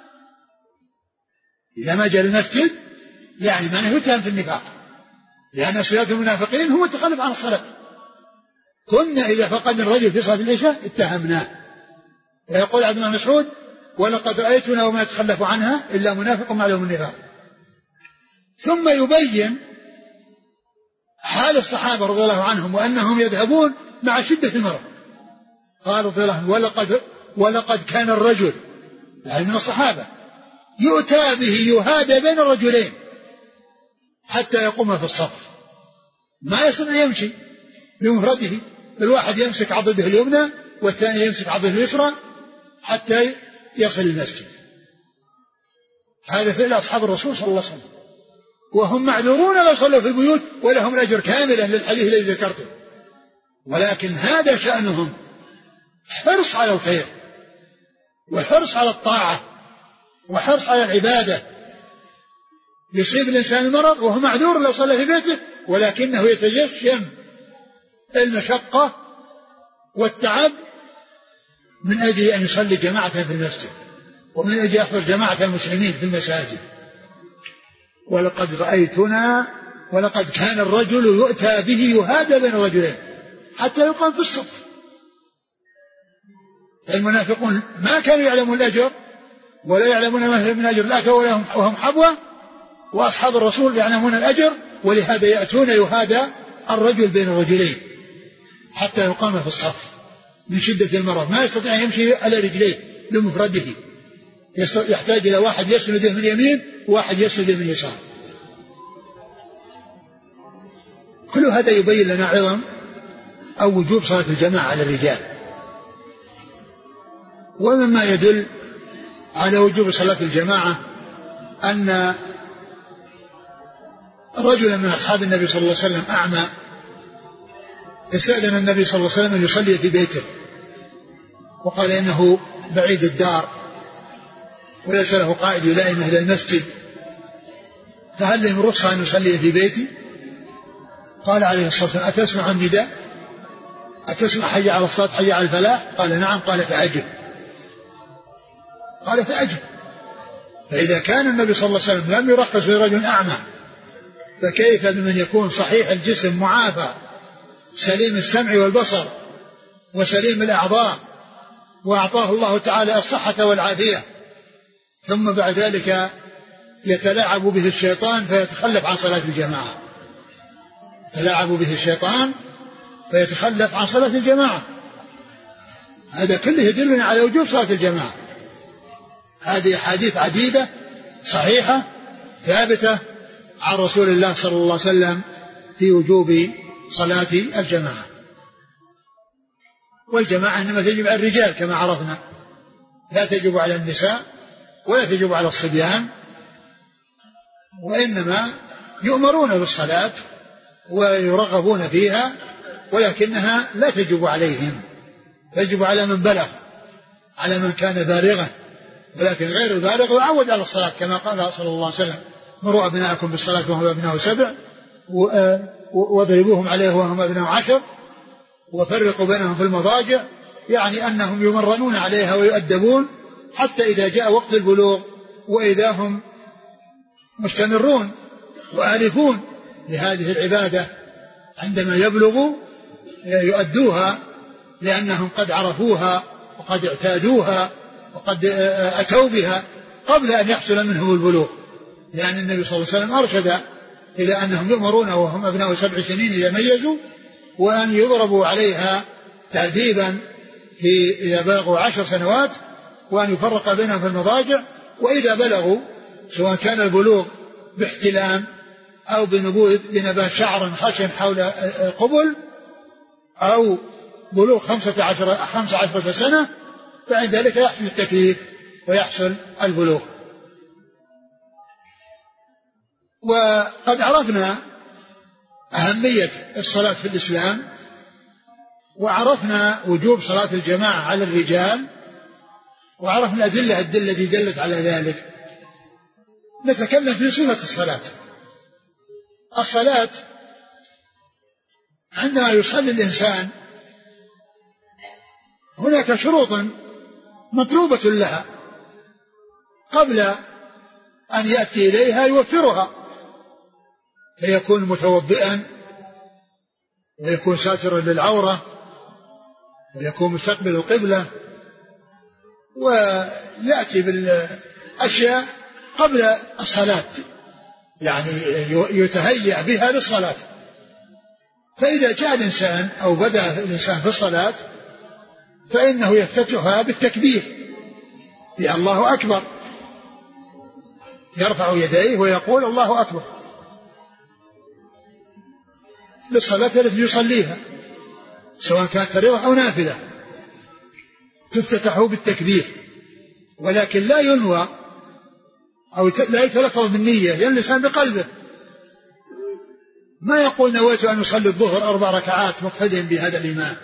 إذا ما جاء المسجد يعني ما يتهم في النفاق، لأن صلاة المنافقين هو التخلف عن الصلاة. كنا إذا فقدنا الرجل في صلاة العشاء اتهمناه. ويقول عبد الله بن مسعود: ولقد رأيتنا وما يتخلف عنها إلا منافق معلوم النفاق. ثم يبين حال الصحابة رضي الله عنهم وأنهم يذهبون مع شدة المرض. قال رضي الله عنه: ولقد كان الرجل، يعني من الصحابة، يؤتى به يهادى بين الرجلين حتى يقوم في الصف، ما يستطيع يمشي بمفرده، الواحد يمسك عضده اليمنى والثاني يمسك عضده اليسرى حتى يصل المسجد. هذا فعل أصحاب الرسول صلى الله عليه وسلم، وهم معذورون لو صلوا في البيوت ولهم الأجر كاملا للحديث الذي ذكرته. ولكن هذا شأنهم حرص على الخير وحرص على الطاعة وحرص على العبادة. يصيب الإنسان المرض وهو معذور لو صلى في بيته، ولكنه يتجشم المشقة والتعب من أجل أن يصلي جماعة في المسجد ومن أجل يحضر جماعة المسلمين في المساجد. ولقد رأيتنا ولقد كان الرجل يؤتى به يهادى بين الرجلين حتى يقام في الصف. المنافقون ما كانوا يعلمون الأجر ولا يعلمون ما من أجر الآخرة وهم حبوة، وأصحاب الرسول يعلمون الأجر، ولهذا يأتون يهادى الرجل بين الرجلين حتى يقام في الصف من شدة المرض، ما يستطيع أن يمشي على رجليه بمفرده، يحتاج إلى واحد يسنده من يمين وواحد يسنده من يسار. كل هذا يبين لنا عظم أو وجوب صلاة الجماعة على الرجال. ومما يدل على وجوب صلاة الجماعة أن رجلا من أصحاب النبي صلى الله عليه وسلم أعمى استأذن النبي صلى الله عليه وسلم أن يصلي في بيته، وقال إنه بعيد الدار وليس له قائد يلائمه إلى المسجد، فهل له من رخصة أن يصلي في بيتي؟ قال عليه الصلاة والسلام: أتسمع النداء؟ أتسمع حي على الصلاة حي على الفلاح؟ قال: نعم. قال: فأجب. قال: فأجب. فإذا كان النبي صلى الله عليه وسلم لم يرخص لرجل أعمى، فكيف بمن يكون صحيح الجسم معافى سليم السمع والبصر وسليم الأعضاء وأعطاه الله تعالى الصحة والعافية، ثم بعد ذلك يتلاعب به الشيطان فيتخلف عن صلاة الجماعة. يتلاعب به الشيطان فيتخلف عن صلاة الجماعة. هذا كله يدلنا على وجوب صلاة الجماعة. هذه أحاديث عديدة صحيحة ثابتة عن رسول الله صلى الله عليه وسلم في وجوب صلاة الجماعة. والجماعة إنما تجب على الرجال كما عرفنا، لا تجب على النساء ولا تجب على الصبيان، وإنما يؤمرون بالصلاة ويرغبون فيها، ولكنها لا تجب عليهم، تجب على من بلغ، على من كان بالغا ولكن غير البالغ يعود على الصلاة كما قال صلى الله عليه وسلم مروا أبناءكم بالصلاة وهم أبناء 7 واضربوهم عليه وهم أبناء 10 وفرقوا بينهم في المضاجع، يعني أنهم يمرنون عليها ويؤدبون حتى إذا جاء وقت البلوغ وإذا هم مستمرون وآلفون لهذه العبادة عندما يبلغوا يؤدوها لأنهم قد عرفوها وقد اعتادوها وقد أتوا بها قبل أن يحصل منهم البلوغ، لأن النبي صلى الله عليه وسلم أرشد إلى أنهم يؤمرون وهم أبناء 7 سنين إذا ميزوا، وأن يضربوا عليها تأديبا إذا بلغوا 10 سنوات، وأن يفرق بينهم في المضاجع، وإذا بلغوا سواء كان البلوغ باحتلام أو بنبات شعر خشن حول القبل أو بلوغ 15 سنة، فعند ذلك يحصل التكليف ويحصل البلوغ. وقد عرفنا أهمية الصلاة في الإسلام، وعرفنا وجوب صلاة الجماعة على الرجال، وعرفنا الأدلة التي دلت على ذلك. نتكلم في صفة الصلاة. الصلاة عندما يصلي الإنسان هناك شروط مطلوبة لها قبل أن يأتي إليها يوفرها، فيكون متوضئا ويكون ساترا للعورة ويكون مستقبل القبلة، ويأتي بالأشياء قبل الصلاة، يعني يتهيأ بها للصلاة. فإذا جاء الإنسان أو بدأ الإنسان في الصلاة فإنه يفتتحها بالتكبير، يا الله أكبر، يرفع يديه ويقول الله أكبر للصلاة التي يصليها سواء كانت فريضة أو نافلة، تفتتح بالتكبير، ولكن لا ينوى أو لا يتلفظ بالنية، لأن الإنسان بقلبه ما يقول نويت أن يصلي الظهر 4 ركعات مقتديا بهذا الإمام،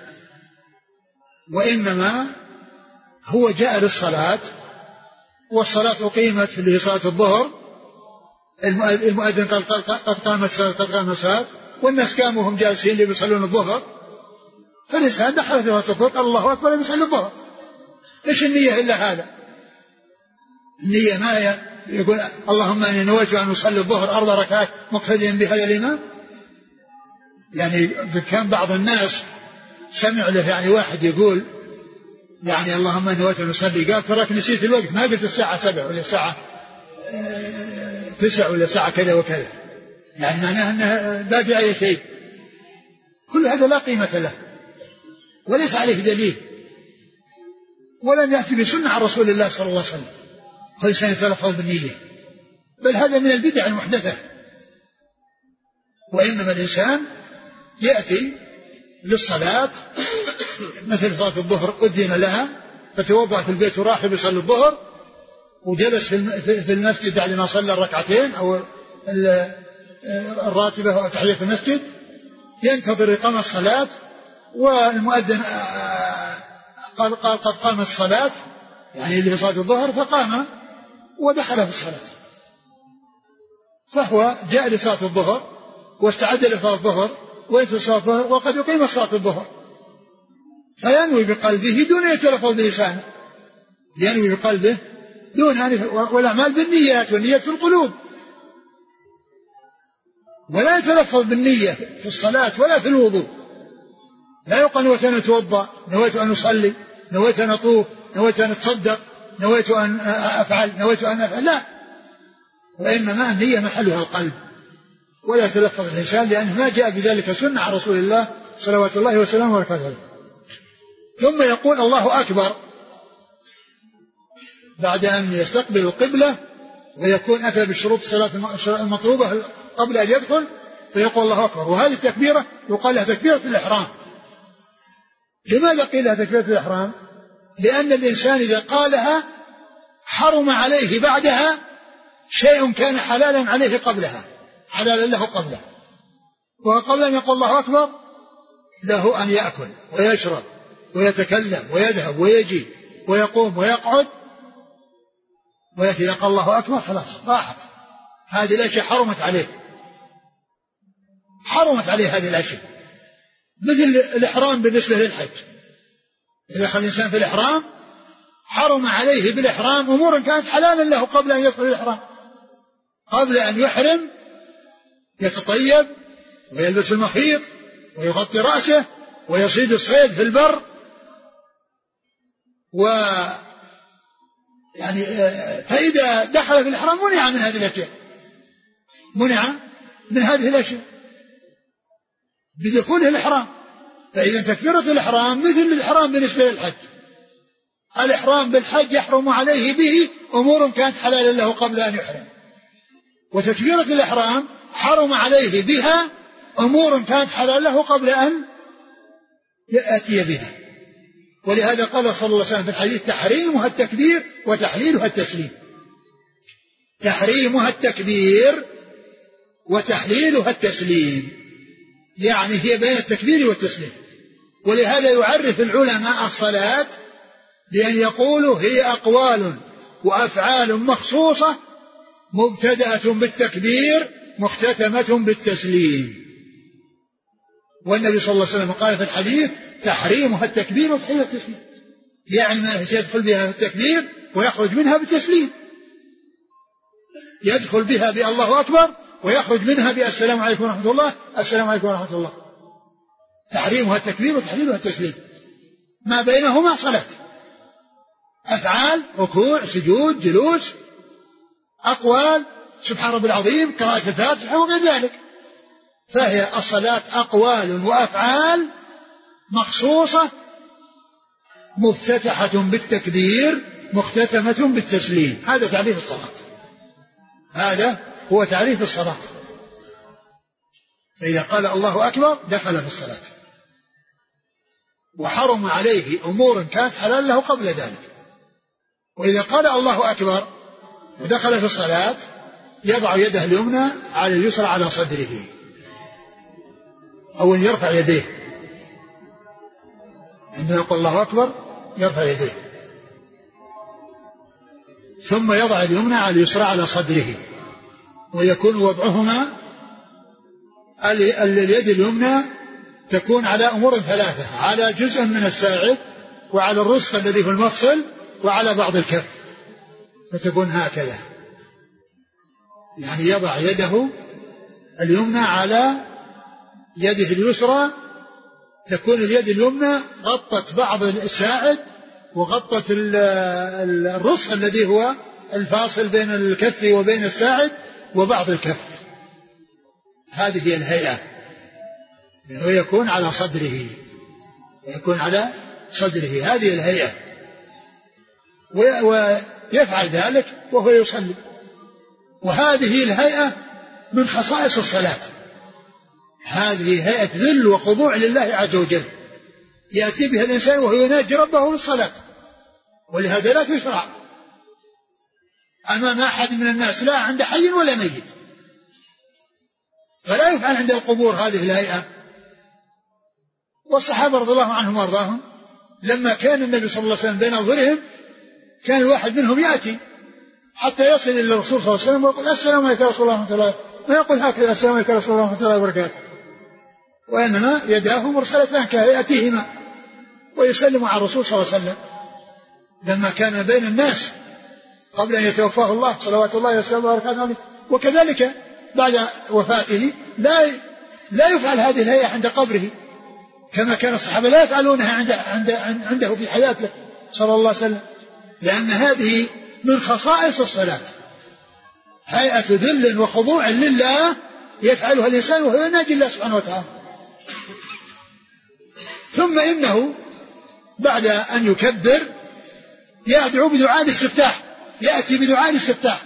وإنما هو جاء للصلاة والصلاة أقيمت لصلاة الظهر، المؤذن قد قامت الصلاة والناس قاموا هم جالسين اللي بيصلون الظهر، فالإنسان دخل في صلاة الظهر قال الله أكبر يصلي الظهر. إيش النية إلا هذا؟ النية ما يقول اللهم أني نويت أن أصلي الظهر 4 ركعات مقتديا بهذا الإمام. يعني كان بعض الناس سمع له يعني واحد يقول يعني اللهم أني نويت أن أصلي، قال تراك نسيت الوقت، ما قلت الساعة 7 ولا الساعة 9 ولا الساعة كذا وكذا، يعني معناه أنه لا بأي شيء. كل هذا لا قيمة له وليس عليه دليل، ولم يأتي بسنة عن رسول الله صلى الله عليه وسلم كل شيء يتلفظ بالنية، بل هذا من البدع المحدثة. وإنما الإنسان يأتي للصلاة مثل صلاة الظهر أذن لها فتوضأ في البيت وراح يصلي الظهر وجلس في المسجد بعد ما صلى الركعتين أو الراتبة أو تحية المسجد، ينتظر إقامة الصلاة، والمؤذن قال قد قامت الصلاة يعني لصلاة الظهر، فقام ودخل في الصلاة، فهو جاء لصلاة الظهر واستعد لصلاة الظهر وينتظر صلاة الظهر وقد يقيم صلاة الظهر، فينوي بقلبه دون يتلفظ بلسانه، ينوي بقلبه دون والأعمال بالنيات، والنية في القلوب، ولا يتلفظ بالنية في الصلاة ولا في الوضوء. لا يقال نويت أن أتوضأ، نويت أن أصلي، نويت أن أطوف، نويت أن أتصدق، نويت أن أفعل، نويت أن أفعل، لا، وإنما النية محلها القلب، ولا يتلفظ الإنسان لأنه ما جاء بذلك سنة عن رسول الله صلوات الله وسلامه وبركاته. ثم يقول الله أكبر بعد أن يستقبل القبلة ويكون أتى بشروط الصلاة المطلوبة قبل أن يدخل، فيقول الله أكبر. وهذه التكبيرة يقال لها تكبيرة الإحرام. لماذا قيل لها تكبيرة الإحرام؟ لأن الإنسان إذا قالها حرم عليه بعدها شيء كان حلالا عليه قبلها، حلالا له قبله، وقبل أن يقول الله أكبر له أن يأكل ويشرب ويتكلم ويذهب ويجي ويقوم ويقعد ولكن إذا قال الله أكبر خلاص راحت هذه الأشياء، حرمت عليه هذه الأشياء، مثل الإحرام بالنسبة للحج. إذا دخل الإنسان في الإحرام حرم عليه بالإحرام أمور كانت حلالا له قبل أن يدخل الإحرام. قبل أن يحرم يتطيب ويلبس المخيط ويغطي رأسه ويصيد الصيد في البر، يعني فإذا دخل في الإحرام منع من هذه الأشياء، منع من هذه الأشياء بدخوله الإحرام. فإذا تكبيرة الإحرام مثل الإحرام بالنسبة للحج. الإحرام بالحج يحرم عليه به أمور كانت حلالا له قبل أن يحرم، وتكبيرة الإحرام حرم عليه بها أمور كانت حلالا له قبل أن يأتي بها. ولهذا قال صلى الله عليه وسلم في الحديث: تحريمها التكبير وتحليلها التسليم. تحريمها التكبير وتحليلها التسليم، يعني هي بين التكبير والتسليم. ولهذا يعرف العلماء الصلاة بأن يقولوا هي أقوال وأفعال مخصوصة مبتدأة بالتكبير مختتمة بالتسليم. والنبي صلى الله عليه وسلم قال في الحديث: تحريمها التكبير وتحليلها التسليم، يعني ما يدخل بها بالتكبير ويخرج منها بالتسليم، يدخل بها بالله أكبر ويخرج منها بالسلام عليكم ورحمة الله، السلام عليكم ورحمة الله. تحريمها التكبير وتحليلها التسليم، ما بينهما صلاة، أفعال ركوع سجود جلوس، أقوال سبحان ربي العظيم، قراءة الفاتحة وغير ذلك. فهي الصلاة أقوال وأفعال مخصوصة مفتتحة بالتكبير مختتمة بالتسليم. هذا تعريف الصلاة، هذا هو تعريف الصلاة. فإذا قال الله أكبر دخل في الصلاة، وحرم عليه أمور كانت حلال له قبل ذلك. وإذا قال الله أكبر ودخل في الصلاة يضع يده اليمنى على اليسرى على صدره، أو أن يرفع يديه. عندما يقول الله أكبر يرفع يديه، ثم يضع اليمنى على اليسرى على صدره، ويكون وضعهما اليد اليمنى تكون على أمور ثلاثة: على جزء من الساعد، وعلى الرسغ الذي في المفصل، وعلى بعض الكف. فتكون هكذا، يعني يضع يده اليمنى على يده اليسرى، تكون اليد اليمنى غطت بعض الساعد وغطت الرسغ الذي هو الفاصل بين الكف وبين الساعد وبعض الكف. هذه هي الهيئة، ويكون على صدره، ويكون على صدره، هذه الهيئة. ويفعل ذلك وهو يصلي. وهذه الهيئة من خصائص الصلاة، هذه هيئة ذل وخضوع لله عز وجل يأتي بها الإنسان وهو يناجي ربه بالصلاة. ولهذا لا تشرع أمام أحد من الناس، لا عند حي ولا ميت، فلا يفعل عند القبور هذه الهيئة. والصحابة رضي الله عنهم وارضاهم لما كان النبي صلى الله عليه وسلم بين أظهرهم كان الواحد منهم يأتي حتى يصل إلى الرسول صلى الله عليه وسلم ويقول: السلام عليكم يا رسول الله ورحمة الله، ما يقول هكذا: السلام عليكم يا رسول الله ورحمة الله وبركاته، وإنما يداه مرسلتان كهيئتهما، ويسلم على الرسول صلى الله عليه وسلم لما كان بين الناس قبل أن يتوفاه الله صلوات الله وسلامه وبركاته عليه. وكذلك بعد وفاته لا يفعل هذه الهيئة عند قبره، كما كان الصحابة لا يفعلونها عنده في حياته صلى الله عليه وسلم، لأن هذه من خصائص الصلاة، هيئة ذل وخضوع لله يفعلها الإنسان وهو يناجي الله سبحانه وتعالى. ثم إنه بعد أن يكبر يدعو بدعاء الاستفتاح، يأتي بدعاء الاستفتاح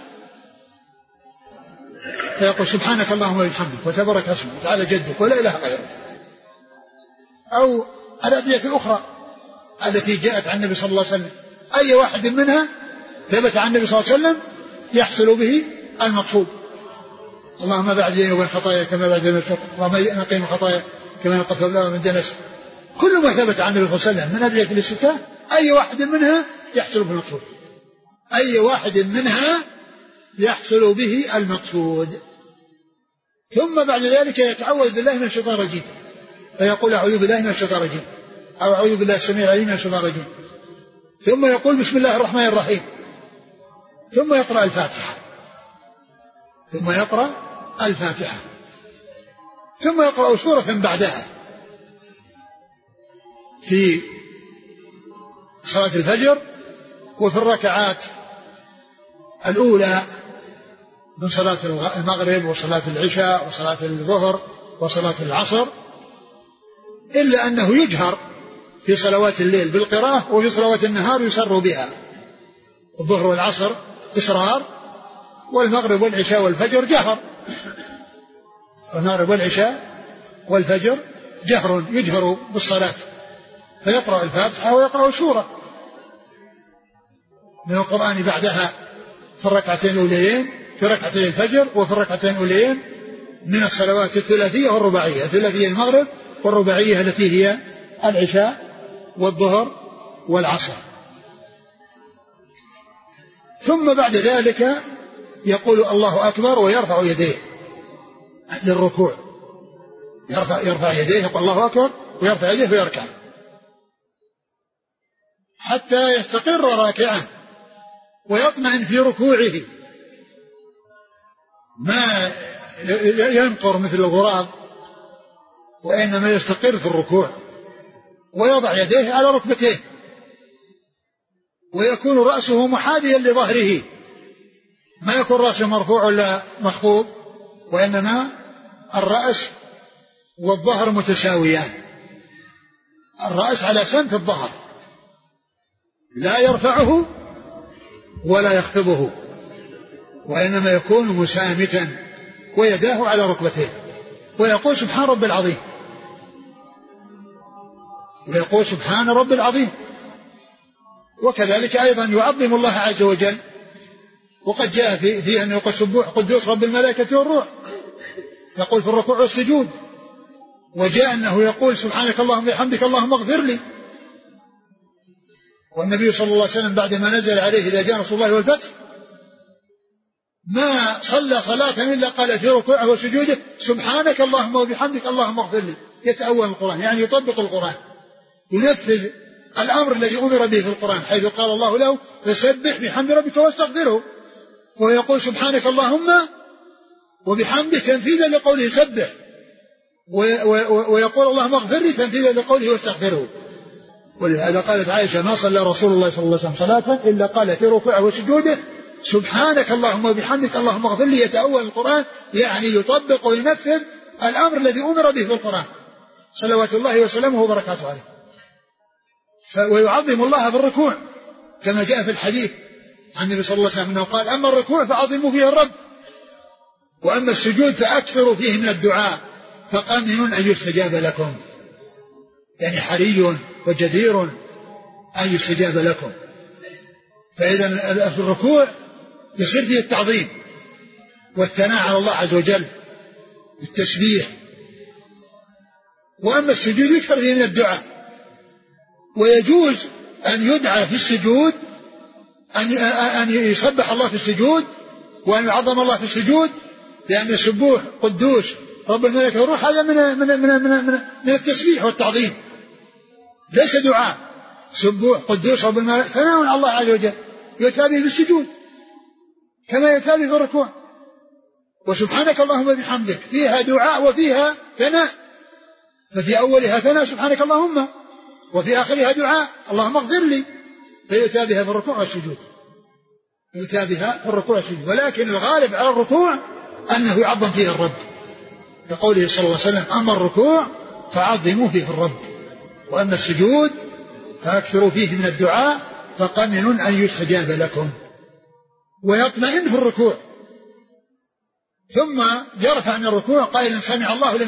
فيقول: سبحانك اللهم وبحمدك وتبارك اسمك وتعالى جدك ولا إله غيرك، أو الأدعية الأخرى التي جاءت عن النبي صلى الله عليه وسلم، أي واحد منها ثبت عن النبي صلى الله عليه وسلم يحصل به المقصود. اللهم بعد بيني وبين خطايا كما بعد بين الفقر، اللهم نقي من خطايا كما نقى الثوب من دنس. كل ما ثبت عن النبي صلى الله عليه وسلم من أدعية الاستفتاح أي واحد منها يحصل به المقصود. أي واحد منها يحصل به المقصود. ثم بعد ذلك يتعوذ بالله من الشيطان الرجيم، فيقول أعوذ بالله من الشيطان الرجيم، أو أعوذ بالله السميع العليم من الشيطان الرجيم، ثم يقول بسم الله الرحمن الرحيم، ثم يقرأ الفاتحة، ثم يقرأ سورة بعدها في صلاة الفجر وفي الركعات الأولى من صلاة المغرب وصلاة العشاء وصلاة الظهر وصلاة العصر، إلا أنه يجهر في صلوات الليل بالقراءة، وفي صلوات النهار يسر بها. الظهر والعصر إسرار، والمغرب والعشاء والفجر جهر. المغرب والعشاء والفجر يجهر بالصلاة، فيقرأ الفاتحة ويقرأ سورة من القرآن بعدها في الركعتين الأوليين في ركعتي الفجر، وفي الركعتين الأوليين من الصلوات الثلاثية والرباعية، الثلاثية المغرب، والرباعية التي هي العشاء والظهر والعصر. ثم بعد ذلك يقول الله أكبر ويرفع يديه للركوع، يرفع يديه، يقول الله أكبر ويرفع يديه ويركع حتى يستقر راكعا ويطمئن في ركوعه، ما ينقر مثل الغراب، وإنما يستقر في الركوع ويضع يديه على ركبتيه، ويكون رأسه محاذيا لظهره، ما يكون رأسه مرفوع ولا مخفوض، وإنما الرأس والظهر متساويان، الرأس على سمت الظهر، لا يرفعه ولا يخفضه، وإنما يكون مسامتا ويداه على ركبتيه، ويقول سبحان رب العظيم، وكذلك أيضا يعظم الله عز وجل. وقد جاء في أنه يقول سبوح قدوس رب الملائكة والروح، يقول في الركوع والسجود. وجاء أنه يقول سبحانك اللهم وبحمدك اللهم اغفر لي. والنبي صلى الله عليه وسلم بعدما نزل عليه إذا جاء رسول الله والفتح ما صلى صلاة إلا قال في ركوعه وسجوده سبحانك اللهم وبحمدك اللهم اغفر لي، يتأول القرآن، يعني يطبق القرآن، ينفذ الأمر الذي أمر به في القرآن، حيث قال الله له فسبح بحمد ربك واستغفره، ويقول سبحانك اللهم وبحمدك تنفيذا لقوله سبح، ويقول اللهم اغفر لي تنفيذا لقوله واستغفره. ولهذا قالت عائشة ما صلى رسول الله صلى الله عليه وسلم صلاة إلا قال في ركوعه وسجوده سبحانك اللهم وبحمدك اللهم اغفر لي، يتأول القرآن، يعني يطبق وينفذ الأمر الذي أمر به في القرآن صلوات الله وسلامه وبركاته عليه. ويعظم الله في الركوع كما جاء في الحديث عن النبي صلى الله عليه وسلم أنه قال أما الركوع فعظموا فيه الرب، وأما السجود فأكثروا فيه من الدعاء فقامن أن يستجاب لكم، يعني حري وجدير أن يستجاب لكم. فإذا في الركوع يصير فيه التعظيم والثناء على الله عز وجل التسبيح، وأما السجود يكثر فيه من الدعاء، ويجوز أن يدعى في السجود أن يسبح الله في السجود وأن يعظم الله في السجود، لأن السبوح قدوس رب الملائكة والروح هذا من التسبيح والتعظيم، ليس دعاء. سبوح قدوس رب الملائكة ثناء على الله عز وجل يتابع في السجود كما يتابع في الركوع. وسبحانك اللهم بحمدك فيها دعاء وفيها ثناء، ففي أولها ثناء سبحانك اللهم، وفي آخرها دعاء اللهم اغفر لي، فيتابعها في الركوع والسجود، ولكن الغالب على الركوع أنه يعظم فيه الرب، كقوله صلى الله عليه وسلم أما الركوع فعظموا فيه الرب، وأما السجود فأكثروا فيه من الدعاء فقمن أن يستجاب لكم. ويطمئن في الركوع ثم يرفع من الركوع قائلا سمع الله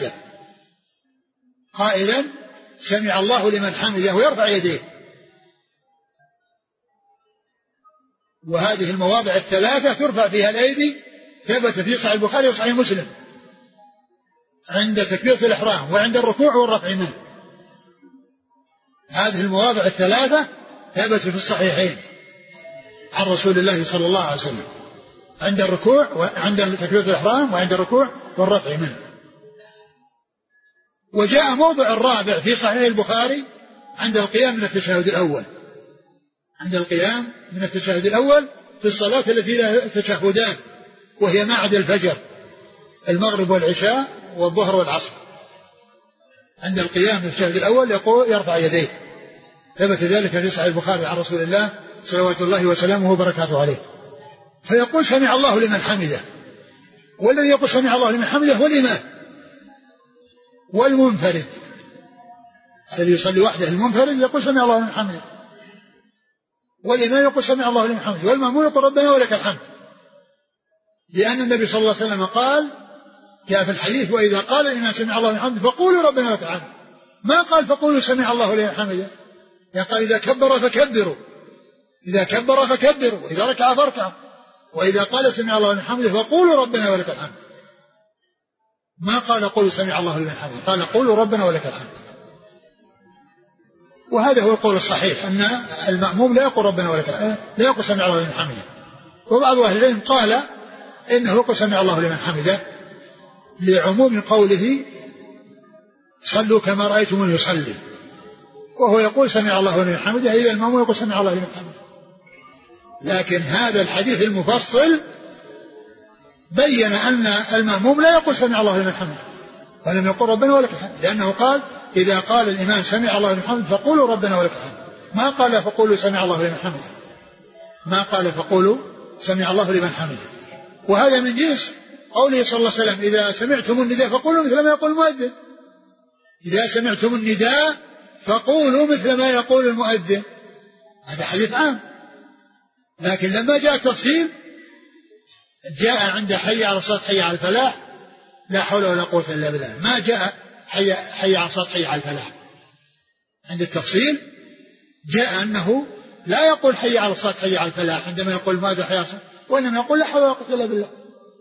لمن حمده، ويرفع يديه. وهذه المواضع الثلاثة ترفع فيها الأيدي، ثبت في صحيح البخاري وصحيح مسلم عند تكبيرة الإحرام وعند الركوع والرفع منه. هذه المواضع الثلاثة ثبت في الصحيحين، عن رسول الله صلى الله عليه وسلم عند الركوع وعند تكبيرة الإحرام وعند الركوع والرفع منه. وجاء موضع الرابع في صحيح البخاري عند القيام من التشهد الأول، عند القيام من التشهد الأول في الصلاة التي لها تشهدان، وهي ما عدا الفجر، المغرب والعشاء والظهر والعصر. عند القيام من التشهد الأول يقول يرفع يديه، ثبت ذلك في صحيح البخاري عن رسول الله صلوات الله وسلامه وبركاته عليه. فيقول سمع الله لمن حمده، والذي يقول سمع الله لمن حمده هو الإمام والمنفرد، الذي يصلي وحده المنفرد يقول سمع الله لمن حمده، والإمام يقول سمع الله لمن حمده، والمأمون يقول ربنا ولك الحمد، لأن النبي صلى الله عليه وسلم قال جاء في الحديث وإذا قال الإمام سمع الله لمن حمده فقولوا ربنا ولك الحمد، ما قال فقولوا سمع الله لمن حمده، قال إذا كبر فكبروا، إذا كبر فكبروا، وإذا ركع فاركعوا، وإذا قال سمع الله لمن حمده فقولوا ربنا ولك الحمد، ما قال قولوا سمع الله لمن حمده، قال قولوا ربنا ولك الحمد. وهذا هو القول الصحيح أن المأموم لا يقول ربنا ولك الحمد، لا يقول سمع الله لمن حمده. وبعض أهل العلم قال إنه يقول سمع الله لمن حمده لعموم قوله صلوا كما رأيتموني يصلي، وهو يقول سمع الله لمن حمده إذا المأموم يقول سمع الله لمن حمده. لكن هذا الحديث المفصل بين أن المأموم لا يقول سمع الله لمن حمده، ولم يقول ربنا ولك الحمد، لأنه قال إذا قال الإمام سمع الله لمن حمده فقولوا ربنا ولك الحمد، ما قال فقولوا سمع الله لمن حمده، ما قال فقولوا سمع الله لمن حمده. وهذا من جنس قوله صلى الله عليه وسلم إذا سمعتم النداء فقولوا مثل ما يقول المؤذن، إذا سمعتم النداء فقولوا مثل ما يقول المؤذن، هذا حديث عام. لكن لما جاء التفصيل جاء عند حي على الصلاة حي على الفلاح لا حول ولا قوة إلا بالله، ما جاء حي على الصلاة حي على الفلاح. عند التفصيل جاء أنه لا يقول حي على الصلاة حي على الفلاح عندما يقول ماذا حي على الصلاة، وإنما يقول لا حول ولا قوة إلا بالله.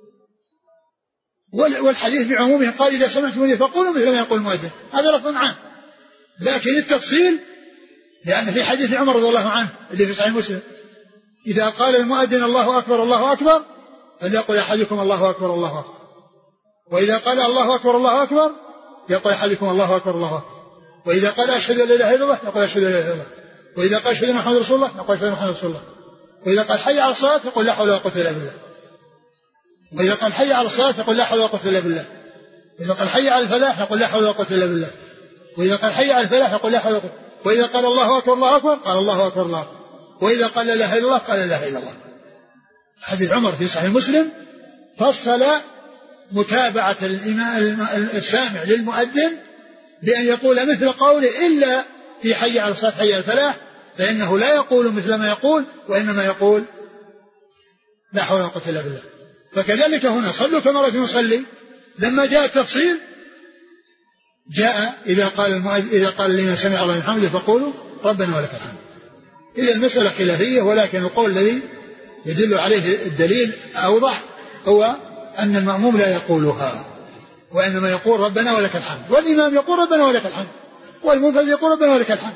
والحديث بعمومه قال إذا سمعتم فقولوا مثل ما يقول المؤذن، هذا لفظ عام. لكن التفصيل لأن في حديث عمر رضي الله عنه اللي في صحيح مسلم إذا قال المؤذن الله أكبر الله أكبر فليقل أحدكم الله أكبر الله أكبر، وإذا قال الله أكبر الله أكبر يقول أحدكم الله أكبر الله أكبر، وإذا قال أشهد أن لا إله إلا الله يقول أشهد أن لا إله إلا الله، وإذا قال أشهد أن محمد رسول الله يقول أشهد أن محمد رسول الله، وإذا قال حي على الصلاة يقول لا حول ولا قوة إلا بالله، وإذا قال حي على الصلاة يقول لا حول ولا قوة إلا بالله، وإذا قال حي على الفلاح يقول لا حول ولا قوة إلا بالله، وإذا قال حي على الفلاح يقول لا حول ولا قوة، وإذا قال الله أكبر الله أكبر قال الله أكبر الله أكبر، وإذا قال لا إله إلا الله قال لا إله إلا الله. حديث عمر في صحيح مسلم فصل متابعة الإمام السامع للمؤذن بأن يقول مثل قوله إلا في حي على الصلاة حي على الفلاح، فإنه لا يقول مثل ما يقول وإنما يقول لا حول ولا قوة إلا بالله. فكذلك هنا صلوا كما رأيتم يصلي، لما جاء التفصيل جاء إذا قال لمن سمع الله من حمده فقولوا ربنا ولك الحمد. إذا المسألة خلافية، ولكن القول الذي يدل عليه الدليل أوضح هو أن المأموم لا يقولها، وإنما يقول ربنا ولك الحمد، والإمام يقول ربنا ولك الحمد، والمنفرد يقول ربنا ولك الحمد،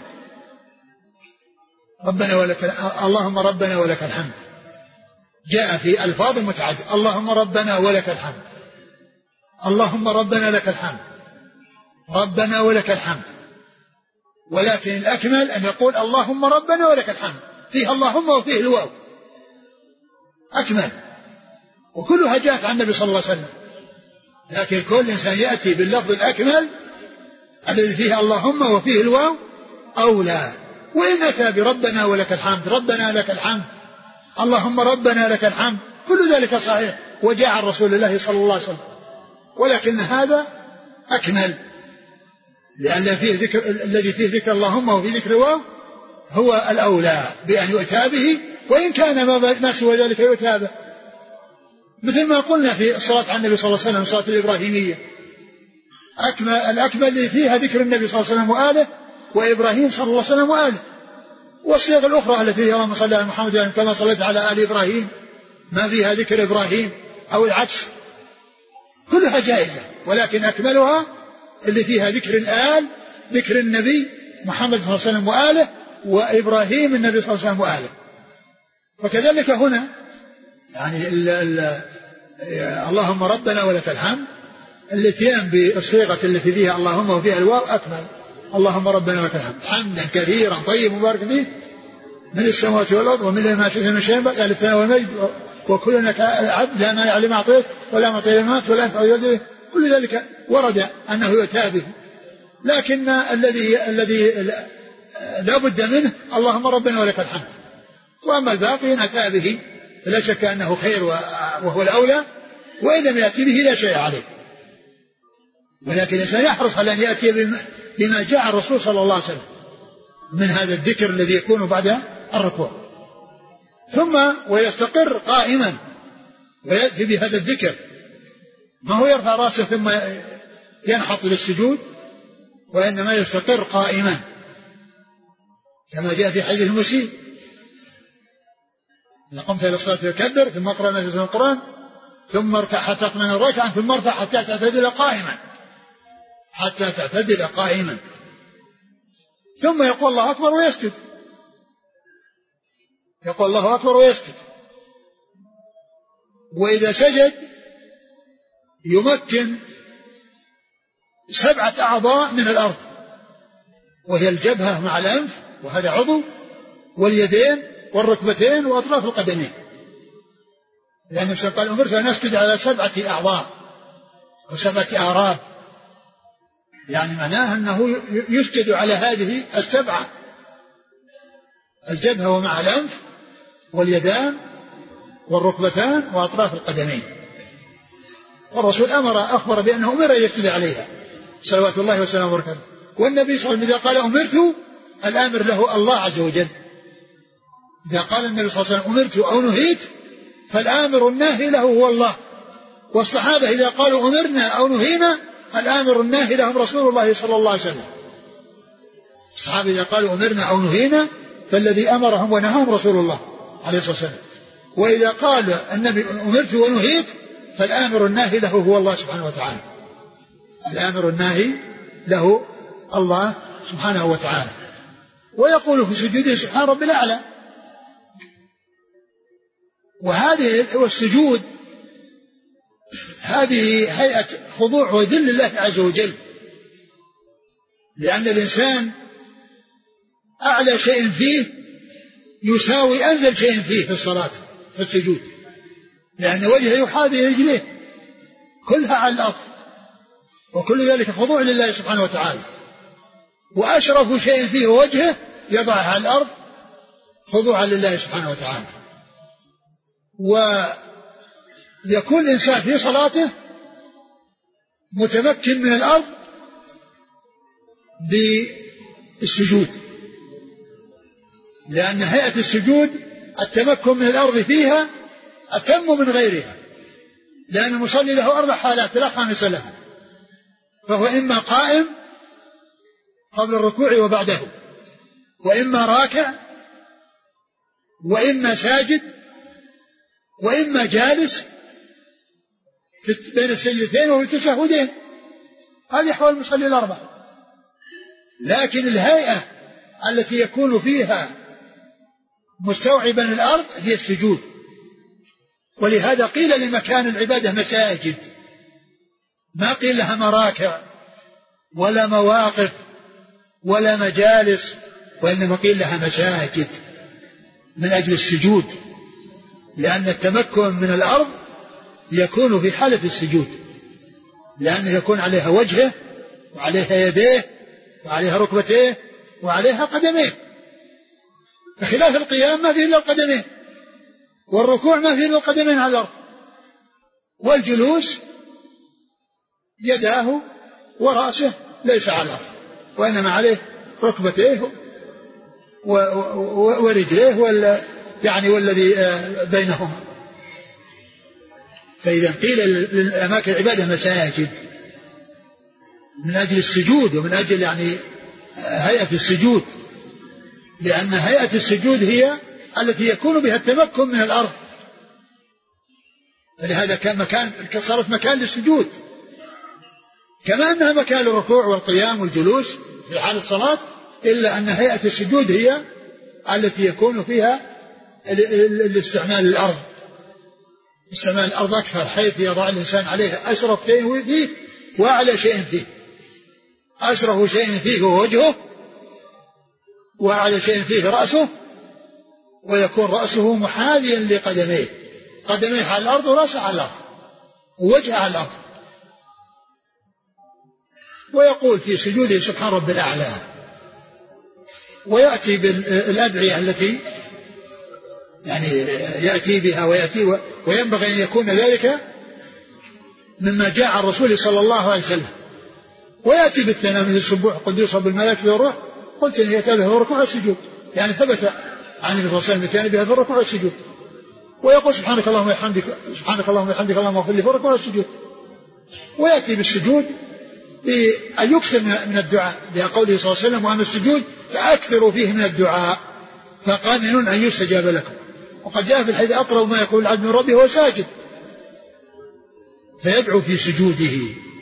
اللهم ربنا ولك الحمد. جاء في ألفاظ متعددة اللهم ربنا ولك الحمد، اللهم ربنا لك الحمد، ربنا ولك الحمد. ولكن الأكمل أن يقول اللهم ربنا ولك الحمد، فيها اللهم وفيه الواو أكمل، وكلها جاءت عن النبي صلى الله عليه وسلم، لكن كل إنسان يأتي باللفظ الأكمل الذي فيها اللهم وفيه الواو أولى. وإن أتى بربنا ولك الحمد، ربنا لك الحمد، اللهم ربنا لك الحمد، كل ذلك صحيح وجاء عن رسول الله صلى الله عليه وسلم، ولكن هذا أكمل، لأن فيه ذكر الذي فيه ذكر اللهم وفيه ذكر الواو هو الأولى بأن يؤتى به، وإن كان ما سوى ذلك يؤتى به، مثل ما قلنا في الصلاة على النبي صلى الله عليه وسلم الصلاة الإبراهيمية الأكمل اللي فيها ذكر النبي صلى الله عليه وسلم وآله وإبراهيم صلى الله عليه وسلم وآله، والصيغ الأخرى التي هي اللهم صل على محمد كما صليت على آل إبراهيم ما فيها ذكر إبراهيم أو العكس، كلها جائزة، ولكن أكملها اللي فيها ذكر الآل، ذكر النبي محمد صلى الله عليه وسلم وآله، وإبراهيم النبي صلى الله عليه وسلم وآله. وكذلك هنا يعني اللهم ربنا ولك الحمد، الاتيان بالصيغة التي فيها اللهم وفيها الواو أكمل. اللهم ربنا ولك الحمد حمدا كثيرا طيب مبارك فيه من السماوات والأرض ومن ما شئت من شيء قال الثناء والمجد وكلنا عبد لا مانع لما أعطيت ولا معطي لما منعت ولا ينفع يده. كل ذلك ورد أنه يؤتى به، لكن الذي لا بد منه اللهم ربنا ولك الحمد. وأما الباقي أتى به فلا شك أنه خير وهو الأولى، وإن لم يأتي به لا شيء عليه. ولكن الإنسان يحرص على أن يأتي بما جاء الرسول صلى الله عليه وسلم من هذا الذكر الذي يكون بعد الركوع، ثم ويستقر قائما ويأتي بهذا الذكر، ما هو يرفع رأسه ثم ينحط للسجود، وإنما يستقر قائما كما جاء في حديث المسيء: إذا قمت إلى الصلاة فكبر ثم اقرأ ما في القرآن ثم اركع حتى تطمئن راكعا ثم ارفع حتى تعتدل قائما ثم يقول الله أكبر ويسجد، وإذا سجد يمكن 7 أعضاء من الأرض، وهي الجبهة مع الأنف وهذا عضو، واليدين والركبتين وأطراف القدمين، لأن الشيطان قال أمرت أن أسجد على 7 أعضاء أو 7 أعراب، يعني معناه أنه يسجد على هذه 7: الجبهة ومع الأنف واليدان والركبتان وأطراف القدمين. والرسول أخبر بأنه أمر أن يسجد عليها صلوات الله وسلامه وبركاته. والنبي صلى الله عليه وسلم إذا قال أمرت الآمر له الله عز وجل، إذا قال النبي صلى الله عليه وسلم أمرت أو نهيت فالآمر الناهي له هو الله. والصحابة إذا قالوا أمرنا أو نهينا الآمر الناهي لهم رسول الله صلى الله عليه وسلم. الصحابة إذا قالوا أمرنا أو نهينا فالذي أمرهم ونهاهم رسول الله عليه الصلاة والسلام. وإذا قال النبي أمرت ونهيت فالآمر الناهي له هو الله سبحانه وتعالى. الآمر الناهي له الله سبحانه وتعالى. ويقول في سجوده سبحان ربي الأعلى. وهذه والسجود هذه هيئة خضوع وذل الله عز وجل، لأن الإنسان أعلى شيء فيه يساوي أنزل شيء فيه في الصلاة في السجود، لأن وجهه يحاذي رجليه كلها على الأرض، وكل ذلك خضوع لله سبحانه وتعالى. وأشرف شيء فيه وجهه يضعه على الأرض خضوعا لله سبحانه وتعالى. ويكون الإنسان في صلاته متمكن من الأرض بالسجود، لأن هيئة السجود التمكن من الأرض فيها أتم من غيرها، لأن المصلي له 4 حالات لا خامس لها، فهو إما قائم قبل الركوع وبعده، وإما راكع، وإما ساجد، وإما جالس بين السجدتين وفي التشهدين. هذه أحوال المصلي 4. لكن الهيئة التي يكون فيها مستوعبا الأرض هي السجود. ولهذا قيل لمكان العبادة مساجد، ما قيل لها مراكع ولا مواقف ولا مجالس، وإنما قيل لها مساجد من أجل السجود، لأن التمكن من الأرض يكون في حالة السجود، لأنه يكون عليها وجهه وعليها يديه وعليها ركبتيه وعليها قدميه، بخلاف القيام ما فيه إلا القدمين، والركوع ما فيه إلا القدمين على الأرض، والجلوس يداه ورأسه ليس على الأرض، وإنما عليه ركبتيه ورجليه يعني والذي بينهما. فإذا قيل للأماكن العبادة مساجد من أجل السجود ومن أجل يعني هيئة السجود، لأن هيئة السجود هي التي يكون بها التمكن من الأرض، فلهذا كان صارت مكان للسجود، كما أنها مكان للركوع والقيام والجلوس في حال الصلاة، إلا أن هيئة السجود هي التي يكون فيها الاستعمال الأرض، استعمال الأرض أكثر، حيث يضع الإنسان عليها أشرف شيء فيه وأعلى شيء فيه. أشرف شيء فيه هو وجهه، وأعلى شيء فيه رأسه، ويكون رأسه محاذيا لقدميه، قدميه على الأرض ورأسه على الأرض ووجهه على الأرض. ويقول في سجوده سبحان رب الأعلى، ويأتي بالأدعية التي يعني يأتي بها وينبغي أن يكون ذلك مما جاء عن الرسول صلى الله عليه وسلم. ويأتي بالثناء من السبوح قدوس رب الملائكة والروح، قلت إن يأتي به الركوع والسجود، يعني ثبت عن النبي صلى الله عليه وسلم بها في الركوع والسجود. ويقول سبحانك اللهم وبحمدك، سبحانك اللهم وبحمدك اللهم اغفر لي في الركوع والسجود. ويأتي بالسجود بأن يكثر من الدعاء، بقوله صلى الله عليه وسلم وأما السجود فأكثروا فيه من الدعاء فقامنون أن يستجاب لكم. وقد جاء في الحديث أقرب ما يقول العبد من ربه وهو ساجد، فيدعو في سجوده،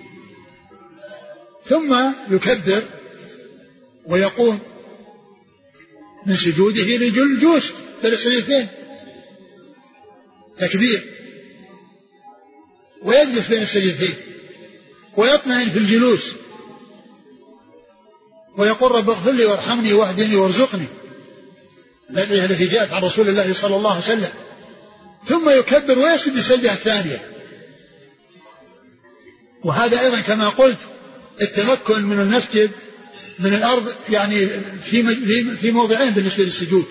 ثم يكبر ويقوم من سجوده للجلوس بين السجدتين تكبير، ويجلس بين السجدتين ويطمئن في الجلوس ويقول رب اغفر لي وارحمني واهدني وارزقني، الأدعية التي جاءت عن رسول الله صلى الله عليه وسلم. ثم يكبر ويسجد السجدة الثانية. وهذا أيضا كما قلت التمكن من المسجد من الأرض يعني في موضعين بالنسبة للسجود،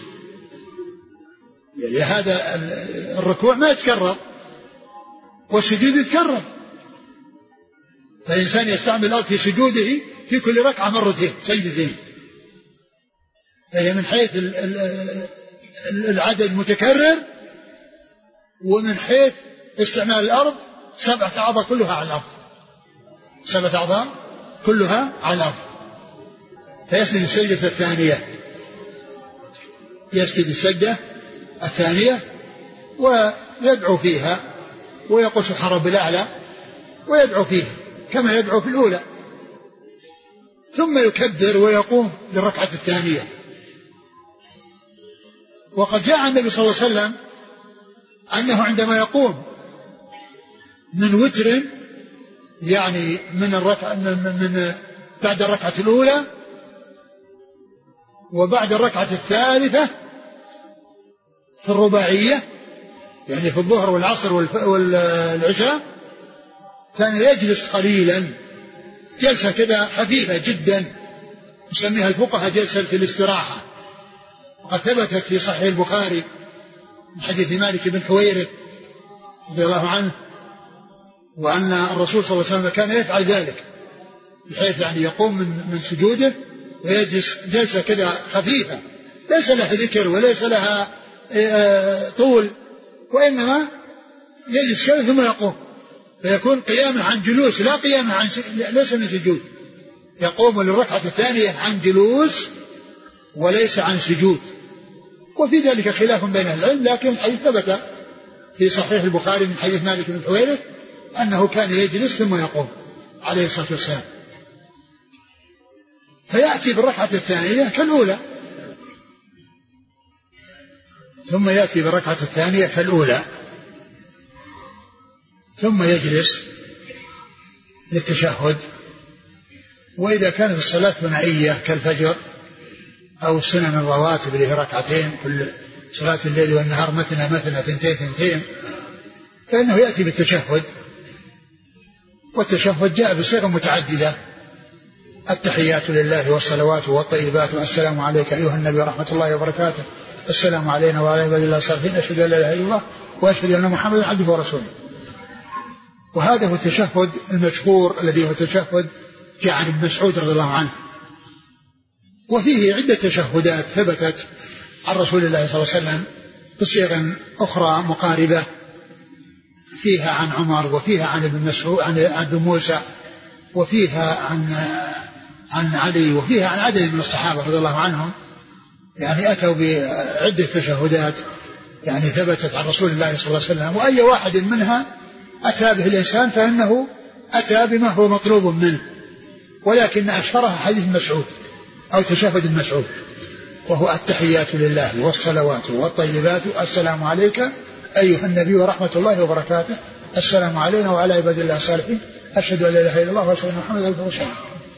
يعني هذا الركوع ما يتكرر والسجود يتكرر، فالإنسان يستعمل الأرض في سجوده في كل ركعة مرتين سجدتين، فهي من حيث العدد متكرر، ومن حيث استعمال الأرض 7 أعضاء كلها على الأرض، 7 أعضاء كلها على الأرض. فيسجد السجدة الثانية، يسجد السجدة الثانية ويدعو فيها ويقول سبحان رب الأعلى ويدعو فيها كما يدعو في الأولى، ثم يكبر ويقوم للركعة الثانية. وقد جاء عن النبي صلى الله عليه وسلم أنه عندما يقوم من وتر يعني من بعد الركعة الأولى وبعد الركعة الثالثة في الرباعية، يعني في الظهر والعصر والعشاء، كان يجلس قليلا جلسة كذا خفيفة جدا يسميها الفقهاء جلسة الاستراحة. وقد ثبتت في صحيح البخاري من حديث مالك بن حويرث رضي الله عنه، وأن الرسول صلى الله عليه وسلم كان يفعل ذلك، بحيث يعني يقوم من سجوده ويجلس جلسة كذا خفيفة ليس لها ذكر وليس لها طول، وإنما يجلس كذا ثم يقوم، فيكون قيامه عن جلوس لا قيامه عن ليس من سجود، يقوم للركعة الثانية عن جلوس وليس عن سجود. وفي ذلك خلاف بين العلم، لكن الحديث ثبت في صحيح البخاري من حديث مالك بن حويرث أنه كان يجلس ثم يقوم عليه الصلاة والسلام. فيأتي بالركعة الثانية كالأولى، ثم يأتي بالركعة الثانية كالأولى، ثم يجلس للتشهد. وإذا كانت الصلاة ثنائية كالفجر أو السنن الرواتب اللي هي ركعتين كل صلاة الليل والنهار مثنى مثنى 2 فإنه يأتي بالتشهد. والتشهد جاء بصيغ متعددة: التحيات لله والصلوات والطيبات والسلام عليك أيها النبي ورحمة الله وبركاته، السلام علينا وعلى عباد الله الصالحين، أشهد أن لا إله إلا الله وأشهد أن محمدا عبده ورسوله. وهذا هو التشهد المشهور الذي هو تشهد جاء عن ابن مسعود رضي الله عنه. وفيه عدة تشهدات ثبتت عن رسول الله صلى الله عليه وسلم بصيغ أخرى مقاربة، فيها عن عمر، وفيها عن ابن مسعود، عن ابن موسى، وفيها عن علي، وفيها عن عدد من الصحابة رضي الله عنهم، يعني أتوا بعدة تشهدات يعني ثبتت عن رسول الله صلى الله عليه وسلم. وأي واحد منها أتى به الإنسان فإنه أتى بما هو مطلوب منه، ولكن أشهرها حديث مسعود أو تشهد مسعود، وهو التحيات لله والصلوات والطيبات السلام عليك أيها النبي ورحمة الله وبركاته السلام علينا وعلى عباد الله الصالحين أشهد أن لا إله إلا الله وأشهد أن محمدا عبده ورسوله.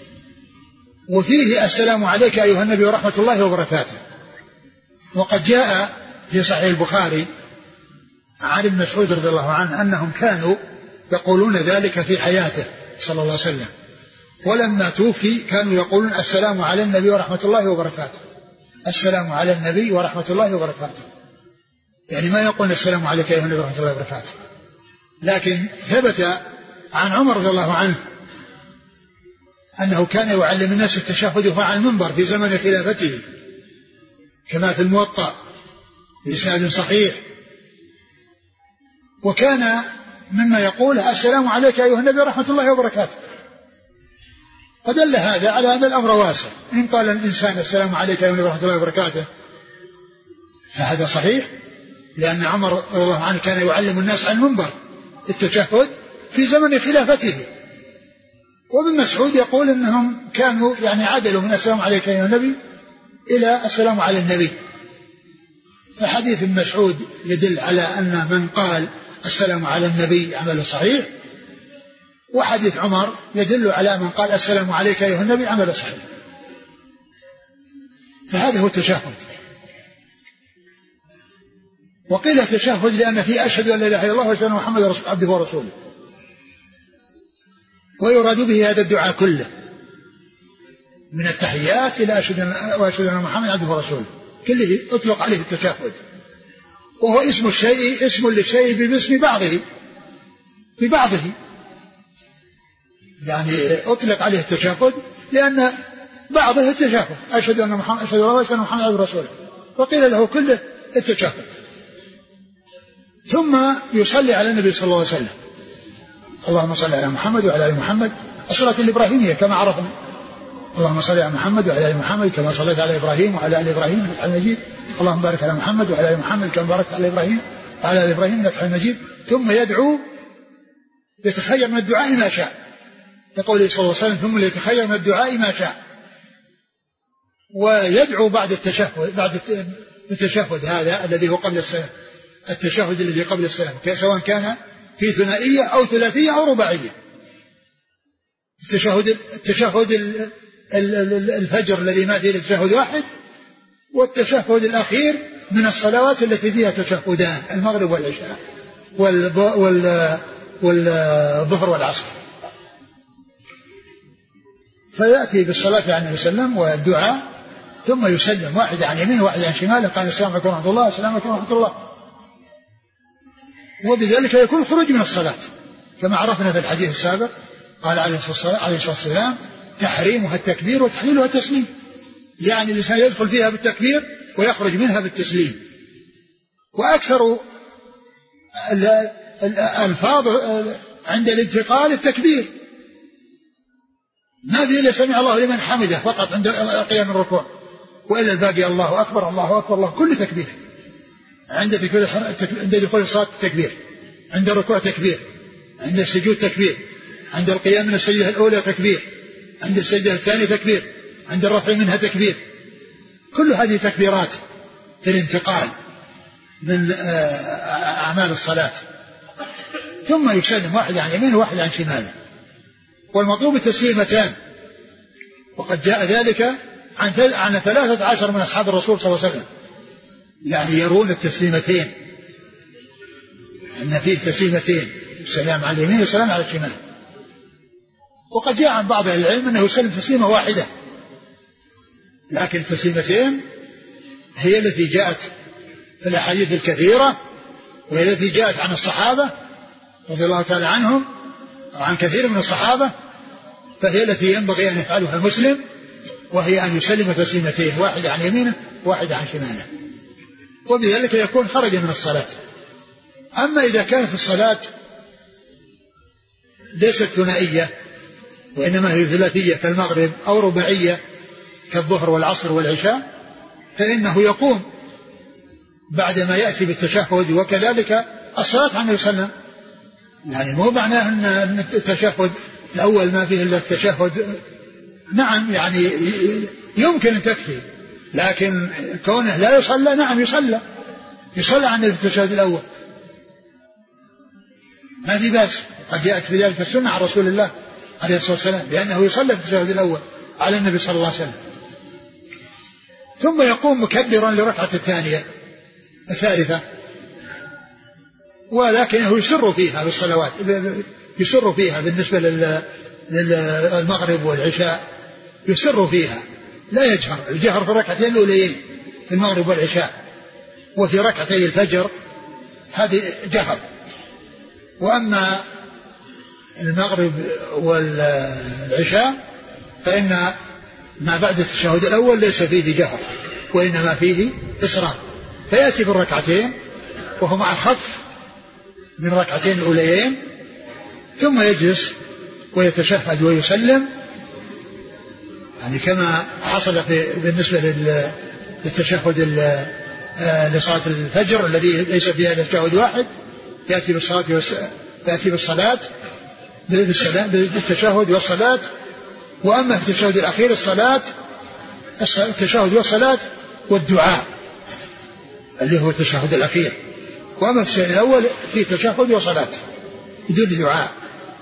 وفيه السلام عليك أيها النبي ورحمة الله وبركاته. وقد جاء في صحيح البخاري عن ابن مسعود رضي الله عنه أنهم كانوا يقولون ذلك في حياته صلى الله عليه وسلم، ولما توفي كانوا يقولون السلام على النبي ورحمة الله وبركاته السلام على النبي ورحمة الله وبركاته، يعني ما يقول السلام عليك أيها النبي ورحمة الله وبركاته. لكن ثبت عن عمر رضي الله عنه أنه كان يعلم الناس التشهد وهو على المنبر في زمن خلافته كما في الموطأ بإسناد صحيح، وكان مما يقول السلام عليك أيها النبي ورحمة الله وبركاته. فدل هذا على أن الأمر واسع، إن قال الإنسان السلام عليك أيها النبي ورحمة الله وبركاته فهذا صحيح، لأن عمر رضي الله عنه كان يعلم الناس عن المنبر التشهد في زمن خلافته. وابن مسعود يقول إنهم كانوا يعني عدلوا من السلام عليك أيها النبي إلى السلام على النبي. فحديث ابن مسعود يدل على أن من قال السلام على النبي عمل صحيح، وحديث عمر يدل على من قال السلام عليك أيها النبي عمل صحيح. فهذا هو التشهد. وقيل التشهد لأن فيه أشهد أن لا إله إلا الله وأشهد أن محمدا عبده ورسوله، ويراد به هذا الدعاء كله من التحيات إلى وأشهد أن محمدا عبده ورسوله، كله أطلق عليه التشهد، وهو اسم الشيء اسم للشيء باسم بعضه ببعضه، يعني أطلق عليه التشهد لأن بعضه التشهد أشهد أن محمد أشهد الله وأشهد أن محمد عبده ورسوله، وقيل له كله التشهد. ثم يصلي على النبي صلى الله عليه وسلم، اللهم صل على محمد وعلى آل محمد، الصلاة الإبراهيمية كما عرفنا، اللهم صل على محمد وعلى آل محمد كما صليت على إبراهيم وعلى آل إبراهيم إنك حميد مجيد، اللهم بارك على محمد وعلى آل محمد كما باركت على إبراهيم وعلى آل إبراهيم إنك حميد مجيد. ثم يدعو يتخير من الدعاء ما شاء، يقول صلى الله عليه وسلم ثم يتخير من الدعاء ما شاء، ويدعو بعد التشهد هذا الذي هو قبل السلام، التشهد الذي قبل السلام سواء كان في ثنائية أو ثلاثية أو رباعية. التشهد الفجر الذي ما فيه التشهد واحد، والتشهد الأخير من الصلوات التي فيها تشهدان المغرب والعشاء والظهر والعصر. فيأتي بالصلاة على النبي صلى الله عليه وسلم والدعاء، ثم يسلم واحد عن يمينه واحد عن شماله، قال السلام عليكم ورحمة الله السلام عليكم ورحمة الله، وبذلك يكون خروج من الصلاة كما عرفنا في الحديث السابق. قال عليه الصلاة والسلام تحريمها التكبير وتحليلها التسليم، يعني الإنسان يدخل فيها بالتكبير ويخرج منها بالتسليم. وأكثر الألفاظ عند الانتقال التكبير، ما في إلا سمع الله لمن حمده فقط عند قيام الركوع، وإلا الباقي الله أكبر الله أكبر الله، كل تكبير. عند دخول الصلاة تكبير، عند الركوع تكبير، عند السجود تكبير، عند القيام من السجدة الأولى تكبير، عند السجدة الثانية تكبير، عند الرفع منها تكبير. كل هذه تكبيرات في الانتقال من أعمال الصلاة. ثم يسلم واحد عن يمينه وواحد عن شماله، والمطلوب التسليمتان. وقد جاء ذلك عن 13 من أصحاب الرسول صلى الله عليه وسلم، يعني يرون التسليمتين، أن فيه تسليمتين، السلام على اليمين والسلام على الشمال. وقد جاء عن بعض العلم أنه يسلم تسليمة واحدة، لكن التسليمتين هي التي جاءت في الأحاديث الكثيرة، وهي التي جاءت عن الصحابة رضي الله تعالى عنهم وعن كثير من الصحابة، فهي التي ينبغي أن يفعلها المسلم، وهي أن يسلم تسليمتين، واحد عن يمينه واحد عن شماله، وبذلك يكون خرج من الصلاة. أما إذا كانت الصلاة ليست ثنائية وإنما هي ثلاثية كالمغرب أو رباعية كالظهر والعصر والعشاء، فإنه يقوم بعدما يأتي بالتشهد، وكذلك الصلاة عنه يسلم. يعني مو معناه أن التشهد الأول ما فيه إلا التشهد، نعم يعني يمكن أن تكفي، لكن كونه لا يصلى، نعم يصلى عن التشهد الأول، ما في بأس. قد جاءت بذلك السنة عن رسول الله عليه الصلاة والسلام بأنه يصلى في التشهد الأول على النبي صلى الله عليه وسلم، ثم يقوم مكبرا لركعة الثالثة، ولكنه يسر فيها بالصلوات، يسر فيها بالنسبة للمغرب والعشاء، يسر فيها لا يجهر. الجهر في الركعتين الأوليين في المغرب والعشاء، وفي ركعتي الفجر هذه جهر. وأما المغرب والعشاء فإن ما بعد التشهد الأول ليس فيه جهر، وإنما فيه إسراء، فيأتي في الركعتين وهما أخف من ركعتين الأوليين، ثم يجلس ويتشهد ويسلم، يعني كما حصل بالنسبة للتشهد لصلاة الفجر الذي ليس فيها إلا تشهد واحد، يأتي بالصلاة بالتشهد والصلاة. وأما في التشهد الأخير التشهد والصلاة والدعاء اللي هو التشهد الأخير. وأما في التشهد الأول في تشهد وصلاة بدون دعاء.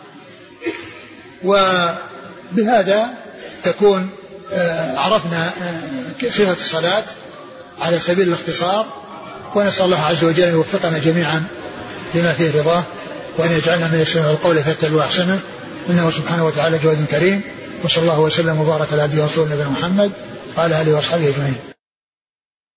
وبهذا تكون عرفنا صفة الصلاة على سبيل الاختصار، ونسأل الله عز وجل أن يوفقنا جميعا لما فيه رضاه، وأن يجعلنا من يستمع القول فيتبع أحسنه، إنه سبحانه وتعالى جواد كريم. وصلى الله وسلم وبارك على عبده ورسوله نبينا محمد وعلى آله وأصحابه أجمعين.